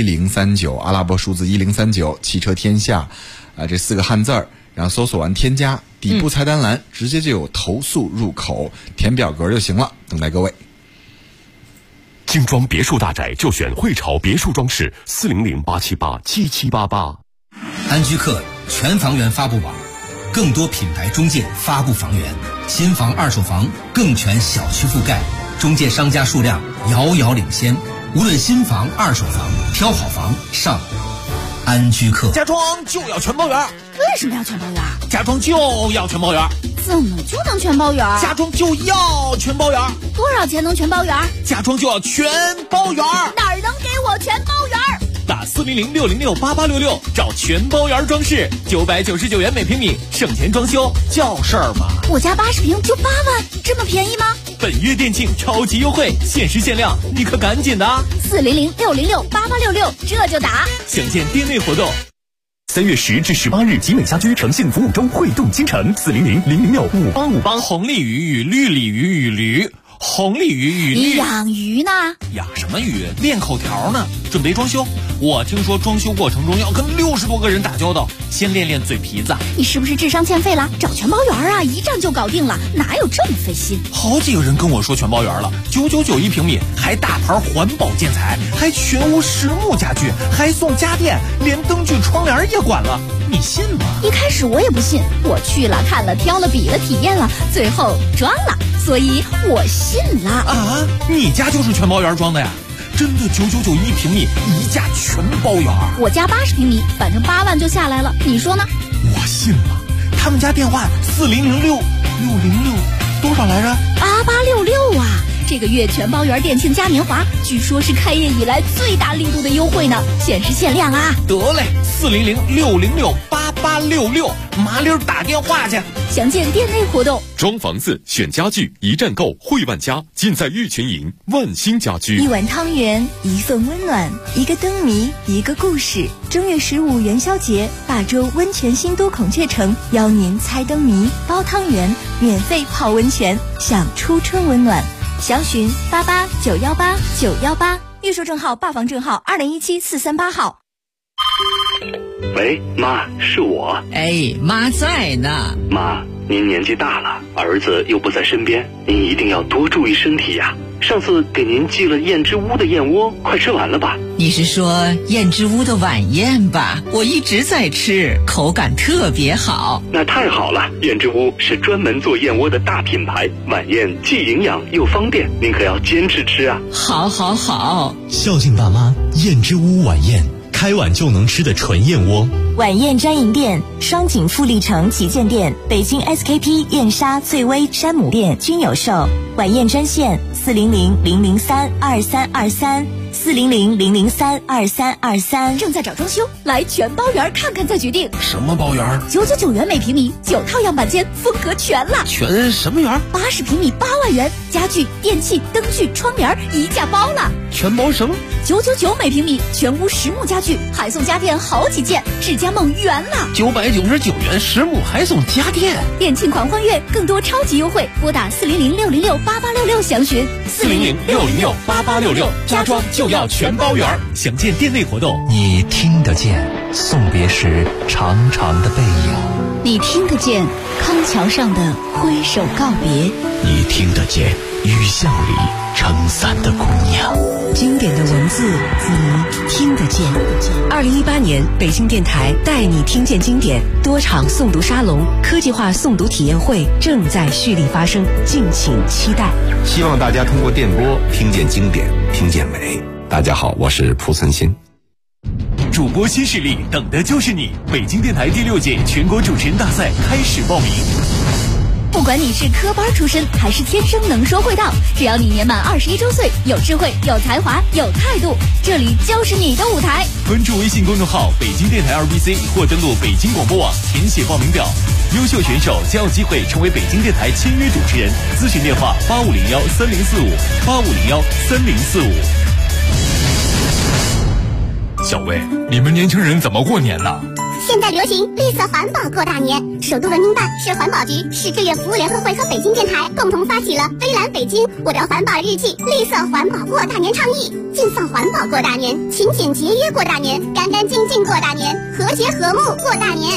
1039阿拉伯数字1039汽车天下这4个汉字儿，然后搜索完添加，底部菜单栏直接就有投诉入口，填表格就行了，等待各位。 精装别墅大宅就选汇潮别墅装饰，400-878-7788。 安居客全房源发布网，更多品牌中介发布房源，新房二手房更全小区覆盖，中介商家数量遥遥领先。无论新房二手房，挑好房上安居客。 家装就要全包圆。 为什么要全包圆？ 家装就要全包圆。 怎么就能全包圆？ 家装就要全包圆。 多少钱能全包圆？ 家装就要全包圆。 哪儿能给我全包圆？ 打400-606-8866找全包圆装饰，999元每平米，省钱装修叫事儿吗？ 我家80平就8万，这么便宜吗？ 本月店庆超级优惠，限时限量，你可赶紧的 ！400-606-8866这就打， 详见店内活动。 3月10至18日，集美家居诚信服务周汇动京城，400-006-5858。 红鲤鱼与绿鲤鱼与驴，红鲤鱼与绿。 养鱼呢？ 养什么鱼？练口条呢。准备装修， 我听说装修过程中要跟60多个人打交道，先练练嘴皮子。 你是不是智商欠费了？找全包园啊，一站就搞定了，哪有这么费心？ 好几个人跟我说全包园了，999一平米，还大牌环保建材，还全屋实木家具，还送家电，连灯具窗帘也管了，你信吗？ 一开始我也不信，我去了看了挑了比了体验了，最后装了，所以我信了。 啊，你家就是全包园装的呀？真的999一平米，一价全包圆。 我家80平米，反正8万就下来了，你说呢？ 我信了。他们家电话4006多少来着 ？8866啊！这个月全包圆店庆嘉年华，据说是开业以来最大力度的优惠呢，限时限量啊！ 得嘞，40068866，麻溜打电话去。 详见店内活动。 装房子选家具，一站购汇万家，尽在玉泉营万兴家居。 一碗汤圆，一份温暖，一个灯谜，一个故事。正月15元宵节，霸州温泉新都孔雀城邀您猜灯谜、包汤圆，免费泡温泉，享初春温暖。详询88918918，预售证号、霸房证号2017-438号。 喂，妈，是我。 哎，妈在呢。 妈，您年纪大了，儿子又不在身边，您一定要多注意身体呀。上次给您寄了燕之屋的燕窝，快吃完了吧？ 你是说燕之屋的晚宴吧？我一直在吃，口感特别好。 那太好了，燕之屋是专门做燕窝的大品牌，晚宴既营养又方便，您可要坚持吃啊。 好好好， 孝敬爸妈，燕之屋晚宴，开碗就能吃的纯燕窝。 晚宴专营店：双井富力城旗舰店、北京 SKP 燕莎、翠微、山姆店均有售。晚宴专线400-003-2323，400-003-2323。正在找装修，来全包园看看再决定。 什么包园 ？999元每平米，9套样板间，风格全了。 全什么园 ？80平米8万元，家具、电器、灯具、窗帘一价包了。 全包什么 ？999每平米，全屋实木家具，还送家电好几件，智家梦圆了。 999元实木还送家电， 店庆狂欢月，更多超级优惠，拨打400-606-8866详询。 400-606-8866，家装就要全包圆。详见店内活动。 你听得见送别时长长的背影， 你听得见康桥上的挥手告别， 你听得见雨巷里撑伞的姑娘。 经典的文字，你听得见。2018年，北京电台带你听见经典多场诵读沙龙、科技化诵读体验会正在蓄力发生，敬请期待。 希望大家通过电波听见经典，听见美。大家好，我是蒲存昕。 主播新势力，等的就是你！北京电台第6届全国主持人大赛开始报名。 不管你是科班出身还是天生能说会道，只要你年满21周岁，有智慧、有才华、有态度，这里就是你的舞台。 关注微信公众号北京电台2BC 或登录北京广播网填写报名表，优秀选手将有机会成为北京电台签约主持人。咨询电话8501-3045，8501-3045。 小魏，你们年轻人怎么过年呢？ 现在流行绿色环保过大年，首都文明办、市环保局、市志愿服务联合会和北京电台共同发起了微蓝北京我聊环保日记绿色环保过大年倡议，尽放环保过大年，勤俭节约过大年，干干净净过大年，和谐和睦过大年。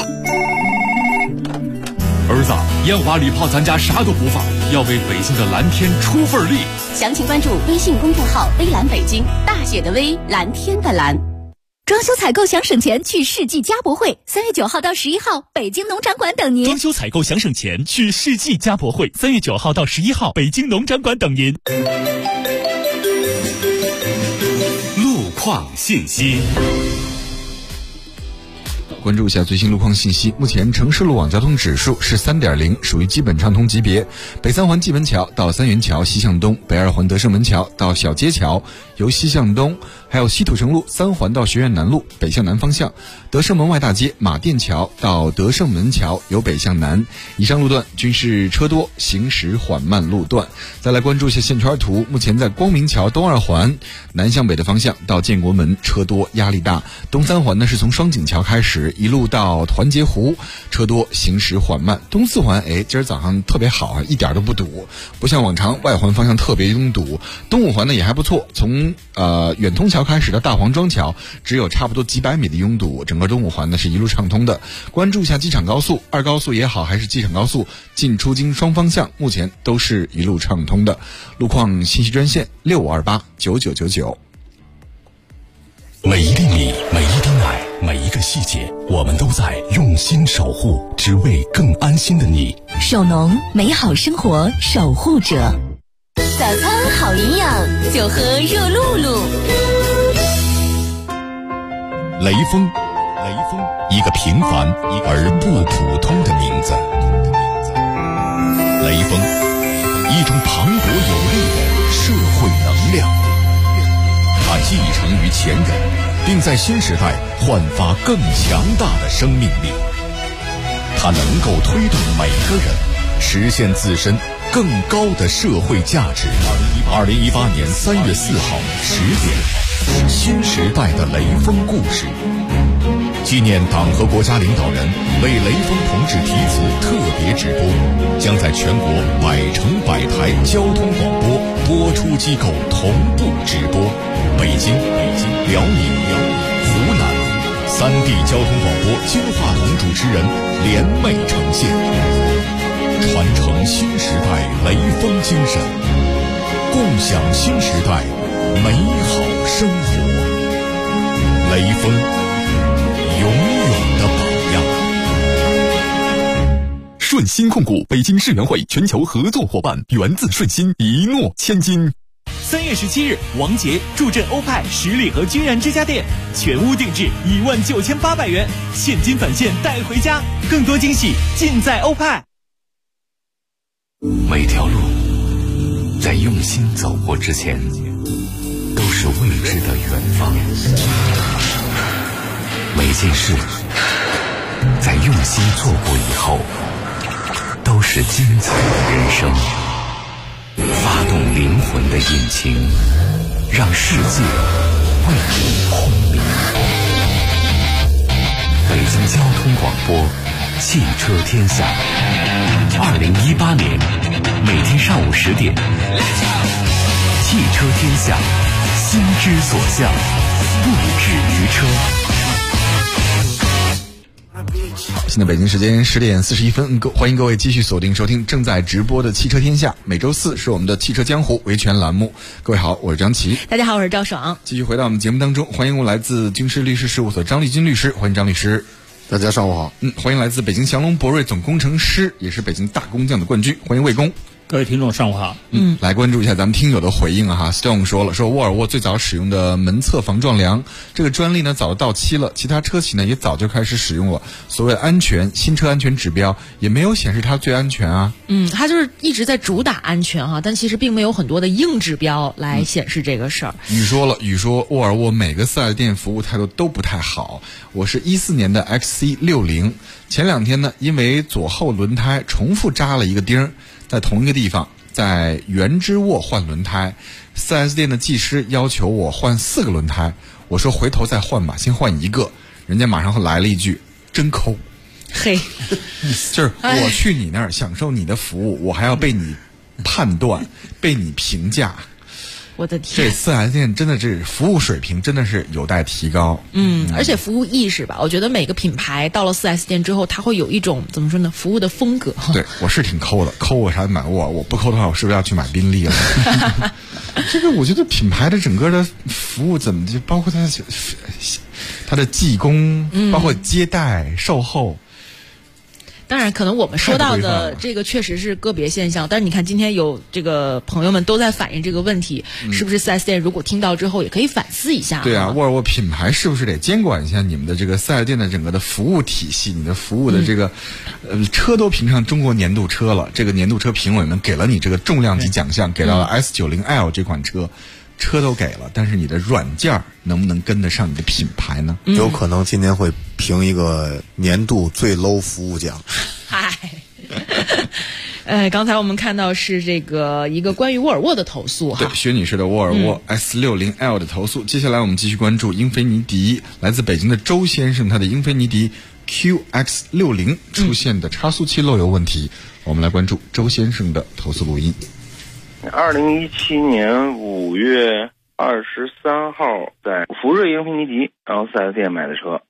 儿子，烟花礼炮咱家啥都不放，要为北京的蓝天出份力。 详情关注微信公众号微蓝北京，大写的微，蓝天的蓝。 装修采购想省钱，去世纪家博会，3月9号到11号，北京农展馆等您。 装修采购想省钱，去世纪家博会，3月9号到11号，北京农展馆等您。 路况信息。 关注一下最新路况信息。目前城市路网交通指数是3.0，属于基本畅通级别。北三环蓟门桥到三元桥西向东，北二环德胜门桥到小街桥由西向东，还有西土城路3环到学院南路北向南方向，德胜门外大街马甸桥到德胜门桥由北向南。以上路段均是车多，行驶缓慢路段。再来关注一下线圈图，目前在光明桥东二环南向北的方向到建国门车多压力大，东三环呢是从双井桥开始是一路到团结湖，车多行驶缓慢。东四环今儿早上特别好啊，一点都不堵，不像往常外环方向特别拥堵。东五环呢也还不错，从远通桥开始到大黄庄桥，只有差不多几百米的拥堵，整个东五环呢是一路畅通的。关注一下机场高速，二高速也好，还是机场高速进出京双方向，目前都是一路畅通的。路况信息专线65289999。 每一粒米，每一滴奶，每一个细节，我们都在用心守护，只为更安心的你。 守农，美好生活守护者。早餐好营养，就喝热露露。 雷锋，一个平凡而不普通的名字。雷锋，一种磅礴有力的社会能量。它继承于前人，并在新时代焕发更强大的生命力。它能够推动每个人实现自身更高的社会价值。2018年3月4号10点，新时代的雷锋故事，纪念党和国家领导人为雷锋同志题词特别直播，将在全国100城100台交通广播播出机构同步直播。北京、辽宁、湖南3地交通广播金话筒主持人联袂呈现，传承新时代雷锋精神，共享新时代美好生活。雷锋，永远的榜样。 顺鑫控股北京世园会全球合作伙伴，源自顺鑫，一诺千金。 3月17日，王杰助阵欧派十里河君然之家店，全屋定制19800元，现金返现带回家，更多惊喜尽在欧派。 每条路在用心走过之前，都是未知的远方。每件事在用心做过以后，都是精彩的人生。发动灵魂的引擎，让世界为你轰鸣。北京交通广播，汽车天下。2018年每天上午10点，汽车天下，心之所向，不止于车。 现在北京时间10点41分，欢迎各位继续锁定收听正在直播的汽车天下。每周四是我们的汽车江湖维权栏目。各位好，我是张琪。 大家好，我是赵爽。 继续回到我们节目当中，欢迎我们来自军事律师事务所张立军律师，欢迎张律师。 大家上午好。 欢迎来自北京祥龙博瑞总工程师，也是北京大工匠的冠军，欢迎魏工。 各位听众上午好。 来关注一下咱们听友的回应啊哈。Stone 说沃尔沃最早使用的门侧防撞梁这个专利呢早就到期了，其他车企呢也早就开始使用了。所谓的安全新车安全指标也没有显示它最安全啊。 它就是一直在主打安全哈，但其实并没有很多的硬指标来显示这个事儿。 雨说沃尔沃每个4S店服务态度都不太好。我是14年的 XC60，前2天呢因为左后轮胎重复扎了一个钉，在同一个地方，在原支沃换轮胎，4S店的技师要求我换4个轮胎，我说回头再换吧，先换1个，人家马上来了一句真抠。 嘿， 就是我去你那儿享受你的服务，我还要被你判断被你评价。 我的天， 这4S店真的是服务水平真的是有待提高。 而且服务意识吧，我觉得每个品牌到了4S店之后，它会有一种怎么说呢，服务的风格。 对，我是挺抠的，抠我才买沃尔沃，不抠的话，我是不是要去买宾利了？这个我觉得品牌的整个的服务怎么就包括它的技工，包括接待、售后。 当然，可能我们说到的这个确实是个别现象，但是你看今天有这个朋友们都在反映这个问题，是不是4S店如果听到之后也可以反思一下？ 对啊，沃尔沃品牌是不是得监管一下你们的这个4S店的整个的服务体系？你的服务的这个车都评上中国年度车了，这个年度车评委们给了你这个重量级奖项，给到了 S90L 这款车都给了，但是你的软件能不能跟得上你的品牌呢？ 有可能今年会评一个年度最 low 服务奖。 嗨， 刚才我们看到是这个一个关于沃尔沃的投诉哈， 对，薛女士的沃尔沃 S60L 的投诉。接下来我们继续关注英菲尼迪，来自北京的周先生，他的英菲尼迪 QX60 出现的差速器漏油问题。我们来关注周先生的投诉录音。 2017年5月23号在福瑞英菲尼迪，然后 4S 店买的车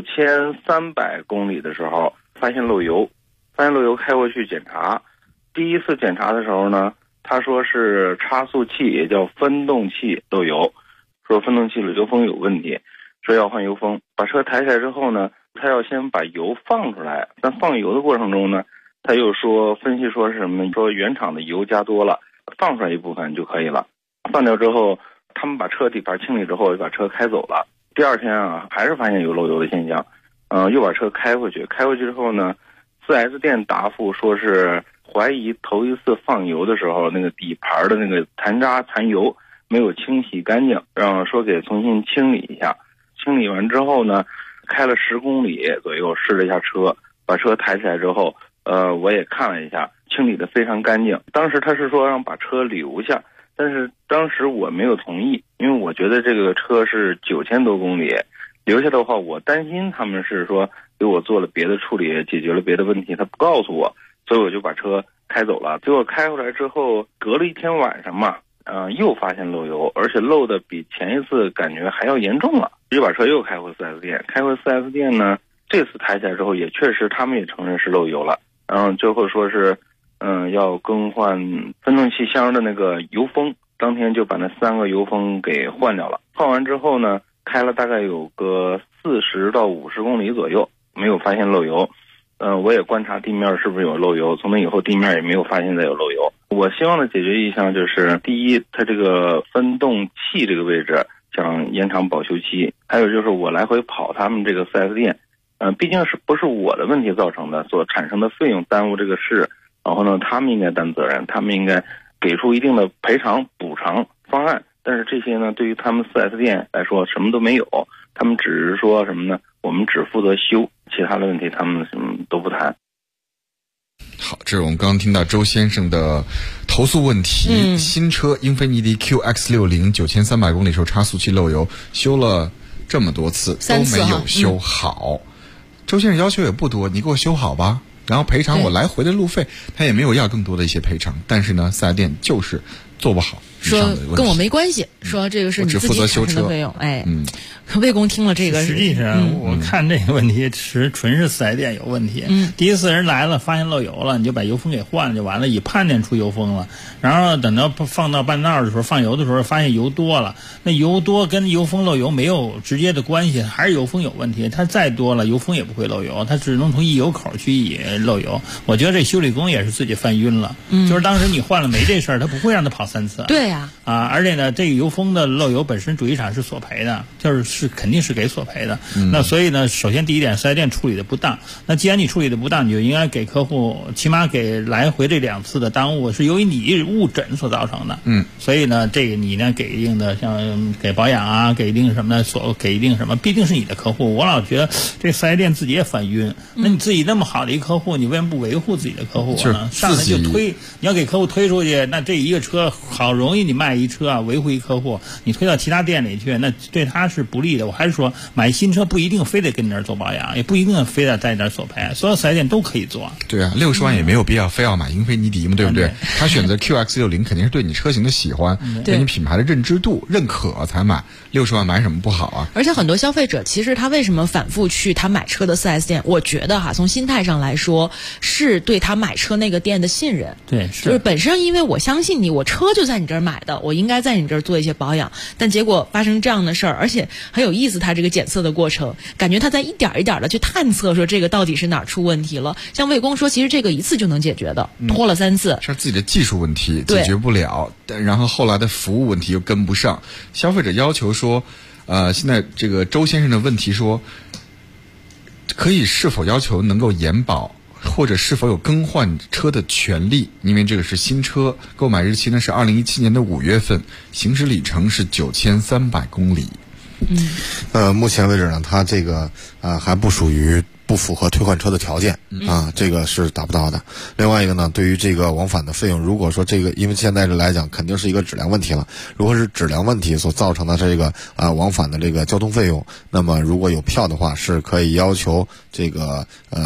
，9300公里的时候发现漏油，开过去检查。第一次检查的时候呢，他说是差速器也叫分动器漏油，说分动器里油封有问题，说要换油封。把车抬起来之后呢，他要先把油放出来，但放油的过程中呢，他又说分析说是什么，说原厂的油加多了，放出来一部分就可以了。放掉之后，他们把车底盘清理之后就把车开走了。第二天啊，还是发现有漏油的现象，又把车开回去之后呢，4S 店答复说是怀疑头一次放油的时候那个底盘的那个残渣残油没有清洗干净，让说给重新清理一下。清理完之后呢，开了10公里左右，试了一下车，把车抬起来之后，我也看了一下，清理的非常干净。当时他是说让把车留下，但是当时我没有同意，因为我觉得这个车是9000多公里，留下的话我担心他们是说给我做了别的处理，解决了别的问题，他不告诉我，所以我就把车开走了。结果开回来之后，隔了一天晚上嘛，又发现漏油，而且漏的比前一次感觉还要严重了，就把车又开回 4S 店。开回 4S 店呢，这次抬起来之后也确实他们也承认是漏油了，然后最后说是要更换分动器箱的那个油封，当天就把那3个油封给换掉了。换完之后呢，开了大概有个40到50公里左右，没有发现漏油。我也观察地面是不是有漏油，从那以后地面也没有发现再有漏油。我希望的解决意向就是，第一，它这个分动器这个位置想延长保修期，还有就是我来回跑他们这个 4S 店，毕竟是不是我的问题造成的，所产生的费用耽误这个事，然后呢，他们应该担责任，他们应该给出一定的赔偿补偿方案。但是这些呢，对于他们 4S 店来说什么都没有，他们只是说什么呢，我们只负责修，其他的问题他们什么都不谈。 好，这是我们刚刚听到周先生的投诉问题。新车英菲尼迪 QX60 9300公里时候差速器漏油，修了这么多次都没有修好。周先生要求也不多，你给我修好吧，然后赔偿我来回的路费，他也没有要更多的一些赔偿。但是呢，4S店就是做不好， 说跟我没关系，说这个是你自己产生的费用。魏工听了这个， 实际上我看这个问题纯是4S店有问题。第一次人来了发现漏油了，你就把油封给换了就完了，以判断出油封了。然后等到放到半道的时候，放油的时候发现油多了，那油多跟油封漏油没有直接的关系，还是油封有问题。它再多了油封也不会漏油，它只能从溢油口去漏油。我觉得这修理工也是自己犯晕了，就是当时你换了煤这事儿，他不会让他跑3次。 对呀， 而且呢，这个油封的漏油本身主机厂是索赔的，就是肯定是给索赔的。那所以呢，首先第一点，4S店处理的不当。那既然你处理的不当，你就应该给客户起码给来回这2次的耽误是由于你误诊所造成的。所以呢，这个你呢给一定的像给保养啊，给一定什么的给一定什么，毕竟是你的客户。我老觉得这4S店自己也犯晕。那你自己那么好的一客户，你为什么不维护自己的客户呢？上来就推，你要给客户推出去，那这一个车好容易你卖一车啊，维护一客户，你推到其他店里去，那对他是不利的。我还是说，买新车不一定非得跟你那儿做保养，也不一定非得在你那儿索赔，所有4S店都可以做。 对啊，60万也没有必要非要买英菲尼迪嘛，对不对？他选择 QX60 肯定是对你车型的喜欢，对你品牌的认知度认可才买。60万买什么不好啊？ 而且很多消费者其实他为什么反复去他买车的 4S 店？我觉得从心态上来说，是对他买车那个店的信任。 对， 就是本身因为我相信你，我车就在你这儿买的，我应该在你这儿做一些保养。但结果发生这样的事儿，而且很有意思，他这个检测的过程，感觉他在一点一点的去探测，说这个到底是哪儿出问题了。像魏工说，其实这个一次就能解决的，拖了3次， 是自己的技术问题解决不了，然后后来的服务问题又跟不上。消费者要求说，现在这个周先生的问题说，可以是否要求能够延保，或者是否有更换车的权利？因为这个是新车，购买日期呢是2017年的5月份，行驶里程是9300公里。 目前为止呢，它这个还不属于不符合退换车的条件啊，这个是达不到的。另外一个呢，对于这个往返的费用，如果说这个因为现在来讲肯定是一个质量问题了，如果是质量问题所造成的这个往返的这个交通费用，那么如果有票的话，是可以要求这个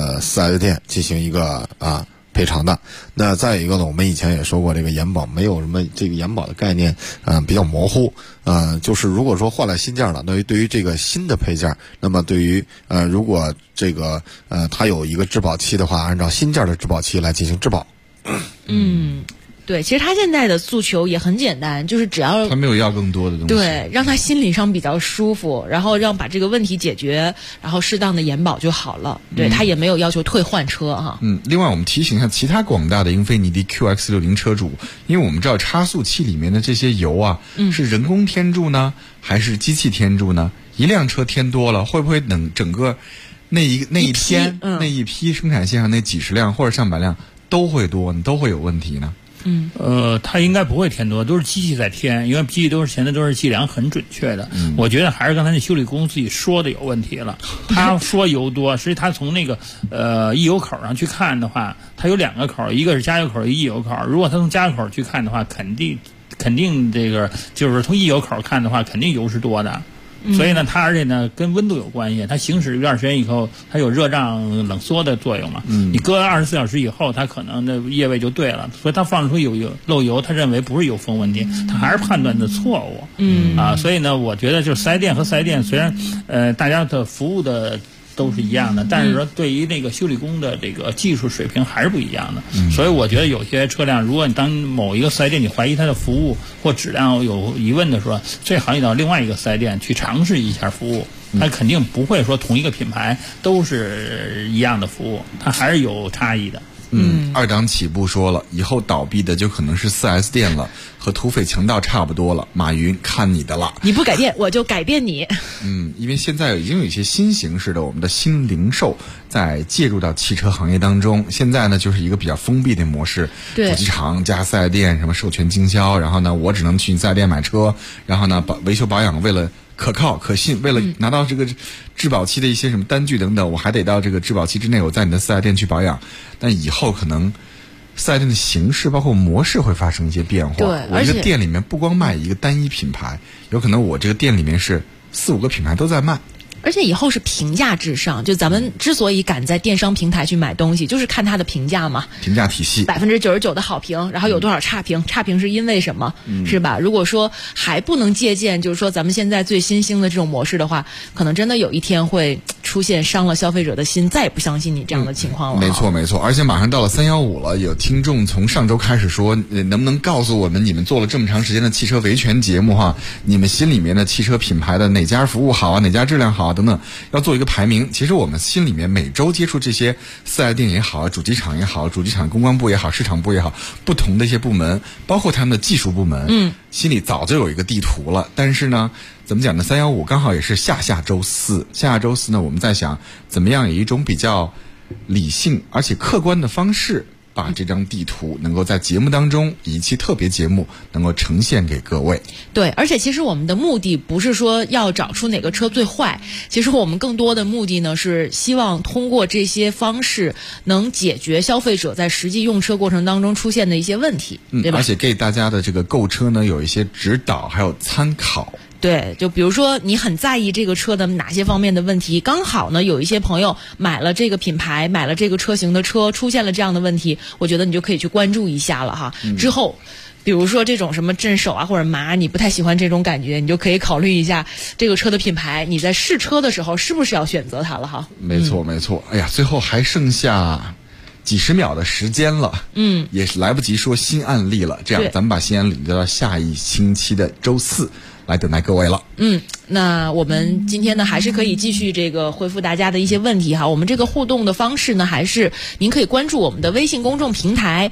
4S店进行一个赔偿的。那再一个呢，我们以前也说过，这个延保没有什么这个延保的概念，比较模糊。就是如果说换了新件了，那对于这个新的配件，那么对于如果这个它有一个质保期的话，按照新件的质保期来进行质保。 对，其实他现在的诉求也很简单，就是只要他没有要更多的东西， 对，让他心理上比较舒服，然后让把这个问题解决，然后适当的延保就好了。对，他也没有要求退换车哈。 另外我们提醒一下其他广大的英菲尼迪 QX60 车主，因为我们知道差速器里面的这些油啊，是人工添注呢，还是机器添注呢？一辆车添多了，会不会等整个那一天那一批生产线上那几十辆或者上百辆都会多，都会有问题呢？ 它应该不会添多，都是机器在添，因为机器现在都是计量很准确的。我觉得还是刚才那修理工自己说的有问题了。他说油多，实际他从那个溢油口上去看的话，它有2个口，一个是加油口，一个溢油口。如果他从加油口去看的话，肯定这个就是从溢油口看的话，肯定油是多的。所以呢，它而且呢跟温度有关系，它行驶一段时间以后，它有热胀冷缩的作用嘛。你隔24小时以后，它可能的液位就对了，所以它放出漏油，他认为不是油封问题，他还是判断的错误。所以呢，我觉得就是4S店和4S店虽然大家的服务的都是一样的，但是说对于那个修理工的这个技术水平还是不一样的。所以我觉得有些车辆，如果你当某一个4S店你怀疑它的服务或质量有疑问的时候，最好你到另外一个4S店去尝试一下服务。它肯定不会说同一个品牌都是一样的服务，它还是有差异的。 二档起步说了，以后倒闭的就可能是4S店了，和土匪强盗差不多了。马云看你的了， 你不改变我就改变你。 因为现在已经有一些新形式的我们的新零售在介入到汽车行业当中。现在呢，就是一个比较封闭的模式，主机厂加4S店什么授权经销，然后呢，我只能去4S店买车，然后呢，维修保养为了可靠可信，为了拿到这个质保期的一些什么单据等等，我还得到这个质保期之内，我在你的4S店去保养。但以后可能4S店的形式包括模式会发生一些变化。 对， 我一个店里面不光卖一个单一品牌，有可能我这个店里面是4-5个品牌都在卖。 而且以后是评价至上，就咱们之所以敢在电商平台去买东西，就是看它的评价嘛， 评价体系 99%的好评，然后有多少差评，差评是因为什么，是吧？如果说还不能借鉴，就是说咱们现在最新兴的这种模式的话，可能真的有一天会出现伤了消费者的心，再也不相信你这样的情况了。 没错，而且马上到了315了，有听众从上周开始说，能不能告诉我们，你们做了这么长时间的汽车维权节目哈，你们心里面的汽车品牌的哪家服务好啊，哪家质量好啊等等，要做一个排名。其实我们心里面每周接触这些4S店也好，主机厂也好，主机厂公关部也好，市场部也好，不同的一些部门，包括他们的技术部门，心里早就有一个地图了。但是呢，怎么讲呢？315刚好也是下周四呢，我们在想怎么样以一种比较理性而且客观的方式，把这张地图能够在节目当中以一期特别节目能够呈现给各位。 对，而且其实我们的目的不是说要找出哪个车最坏，其实我们更多的目的呢是希望通过这些方式能解决消费者在实际用车过程当中出现的一些问题，对吧？ 而且给大家的这个购车呢有一些指导还有参考。 对，就比如说你很在意这个车的哪些方面的问题，刚好呢有一些朋友买了这个品牌，买了这个车型的车，出现了这样的问题，我觉得你就可以去关注一下了哈。之后比如说这种什么震手啊或者麻，你不太喜欢这种感觉，你就可以考虑一下这个车的品牌，你在试车的时候是不是要选择它了哈。 没错。哎呀，最后还剩下几十秒的时间了，也是来不及说新案例了。这样咱们把新案例留到下一星期的周四来等待各位了。 那我们今天呢还是可以继续这个回复大家的一些问题哈。我们这个互动的方式呢，还是您可以关注我们的微信公众平台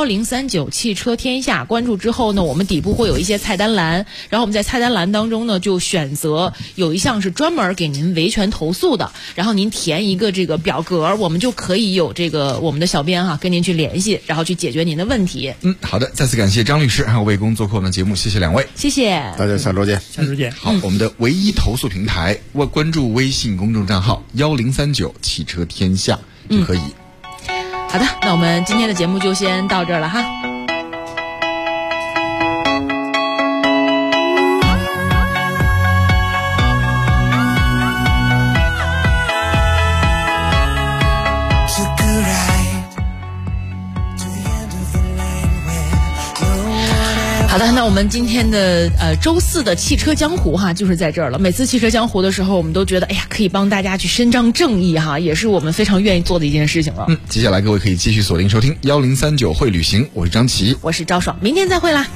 1039汽车天下，关注之后呢，我们底部会有一些菜单栏，然后我们在菜单栏当中呢就选择有一项是专门给您维权投诉的，然后您填一个这个表格，我们就可以有这个我们的小编跟您去联系，然后去解决您的问题。 好的，再次感谢张律师还有魏工做客我们的节目，谢谢两位， 谢谢， 大家下周周见。 下周见。 好，我们的唯一投诉平台，关注微信公众账号1039汽车天下就可以。 好的，那我们今天的节目就先到这儿了哈。好的，那我们今天的周四的汽车江湖哈，就是在这儿了。每次汽车江湖的时候，我们都觉得哎呀，可以帮大家去伸张正义哈，也是我们非常愿意做的一件事情了。 接下来各位可以继续锁定收听1039会旅行，我是张琪， 我是赵爽，明天再会啦。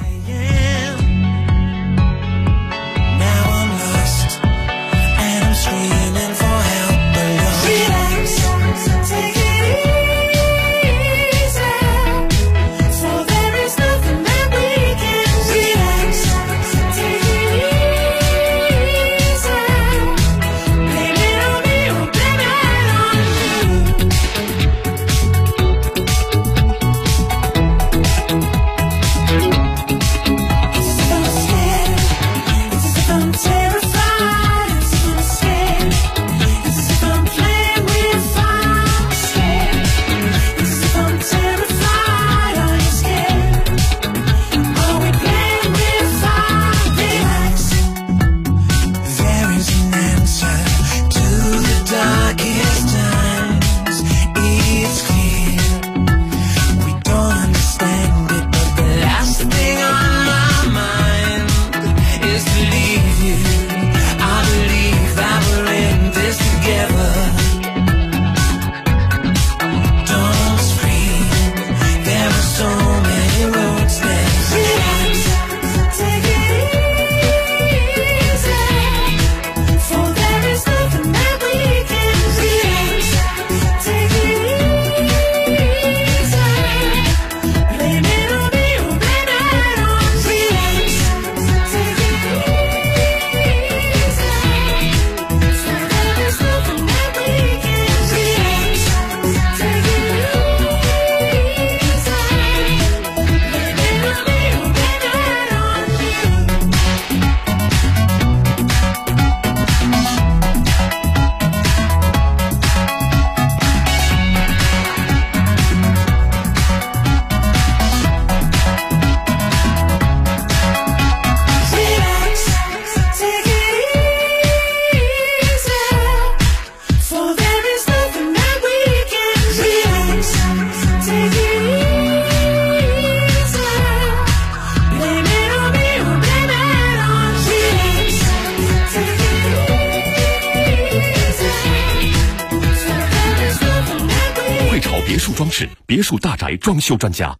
装饰别墅大宅装修专家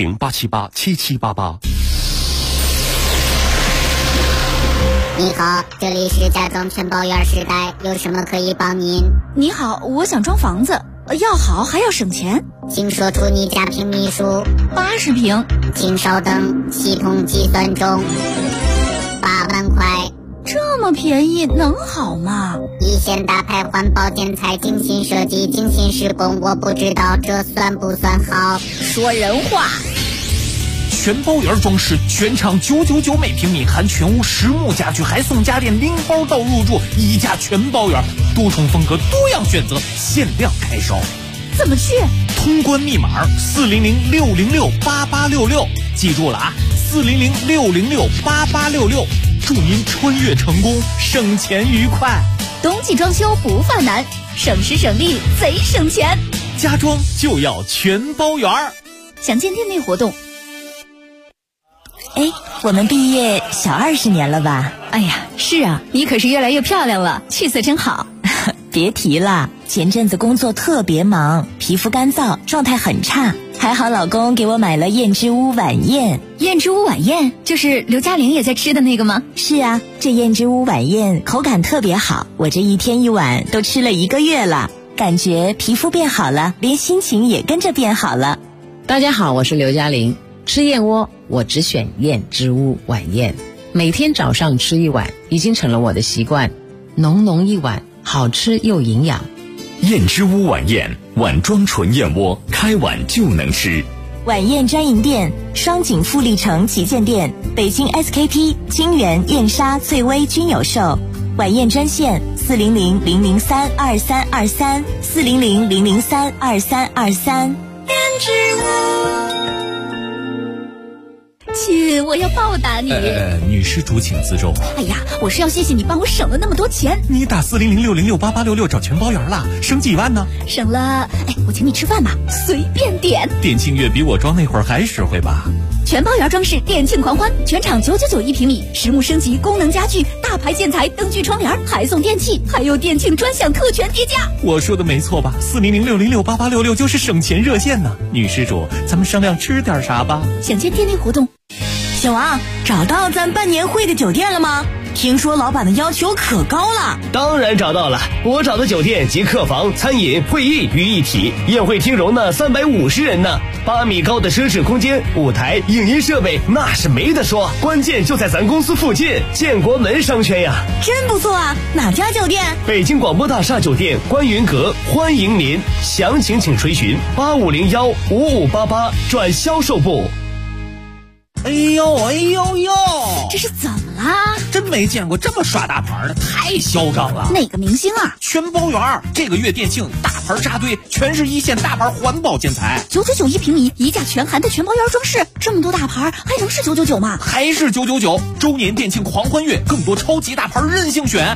400-878-7788。 你好，这里是家装全包园时代，有什么可以帮您？ 你好，我想装房子，要好还要省钱， 请说出你家平米数。 80平。 请稍等，系统计算中。8万块。 这么便宜能好吗？ 一线大牌环保建材，精心设计，精心施工，我不知道这算不算好。 说人话。 全包园装饰，全场999每平米，含全屋实木家具，还送家电，拎包到入住，一家全包园，多重风格，多样选择，限量开烧。 怎么去？ 通关密码400-606-8866，记住了啊，400-606-8866。祝您穿越成功，省钱愉快。 冬季装修不犯难，省时省力贼省钱。 家装就要全包园。 详见店内活动。 哎，我们毕业小20年了吧？ 哎呀，是啊，你可是越来越漂亮了，气色真好。 别提了，前阵子工作特别忙，皮肤干燥，状态很差。还好老公给我买了燕之屋晚宴。 燕之屋晚宴就是刘嘉玲也在吃的那个吗？ 是啊，这燕之屋晚宴口感特别好，我这一天一碗都吃了1个月了，感觉皮肤变好了，连心情也跟着变好了。 大家好，我是刘嘉玲。吃燕窝我只选燕之屋晚宴，每天早上吃1碗已经成了我的习惯，浓浓一碗，好吃又营养。 燕之屋晚宴，碗装纯燕窝，开碗就能吃。 晚宴专营店：双井富力城旗舰店、北京 SKP、金源、燕莎、翠微均有售。晚宴专线：400-003-2323，400-003-2323。 亲，我要报答你。 女施主请自重。 哎呀，我是要谢谢你帮我省了那么多钱。 你打4006068866找全包圆了，省几万呢？ 省了，我请你吃饭吧，随便点。 店庆月比我装那会儿还实惠吧？ 全包圆装饰店庆狂欢，全场999一平米，实木升级，功能家具，大牌建材，灯具窗帘，还送电器，还有店庆专享特权叠加。 我说的没错吧？4006068866就是省钱热线呢。女施主，咱们商量吃点啥吧？ 想见店内活动。 小王，找到咱办年会的酒店了吗？听说老板的要求可高了。 当然找到了，我找的酒店集客房、餐饮、会议于一体，宴会厅容纳350人呢，8米高的奢侈空间，舞台、影音设备那是没得说，关键就在咱公司附近，建国门商圈呀。 真不错啊，哪家酒店？ 北京广播大厦酒店观云阁，欢迎您，详情请垂询8501-5588转销售部。 哎呦， 这是怎么啦？ 真没见过这么耍大牌的，太嚣张了。 哪个明星啊？ 全包圆，这个月店庆大牌扎堆，全是一线大牌环保建材 ，999一平米，一价全含的全包圆装饰，这么多大牌还能是999吗？ 还是999。周年店庆狂欢月，更多超级大牌任性选，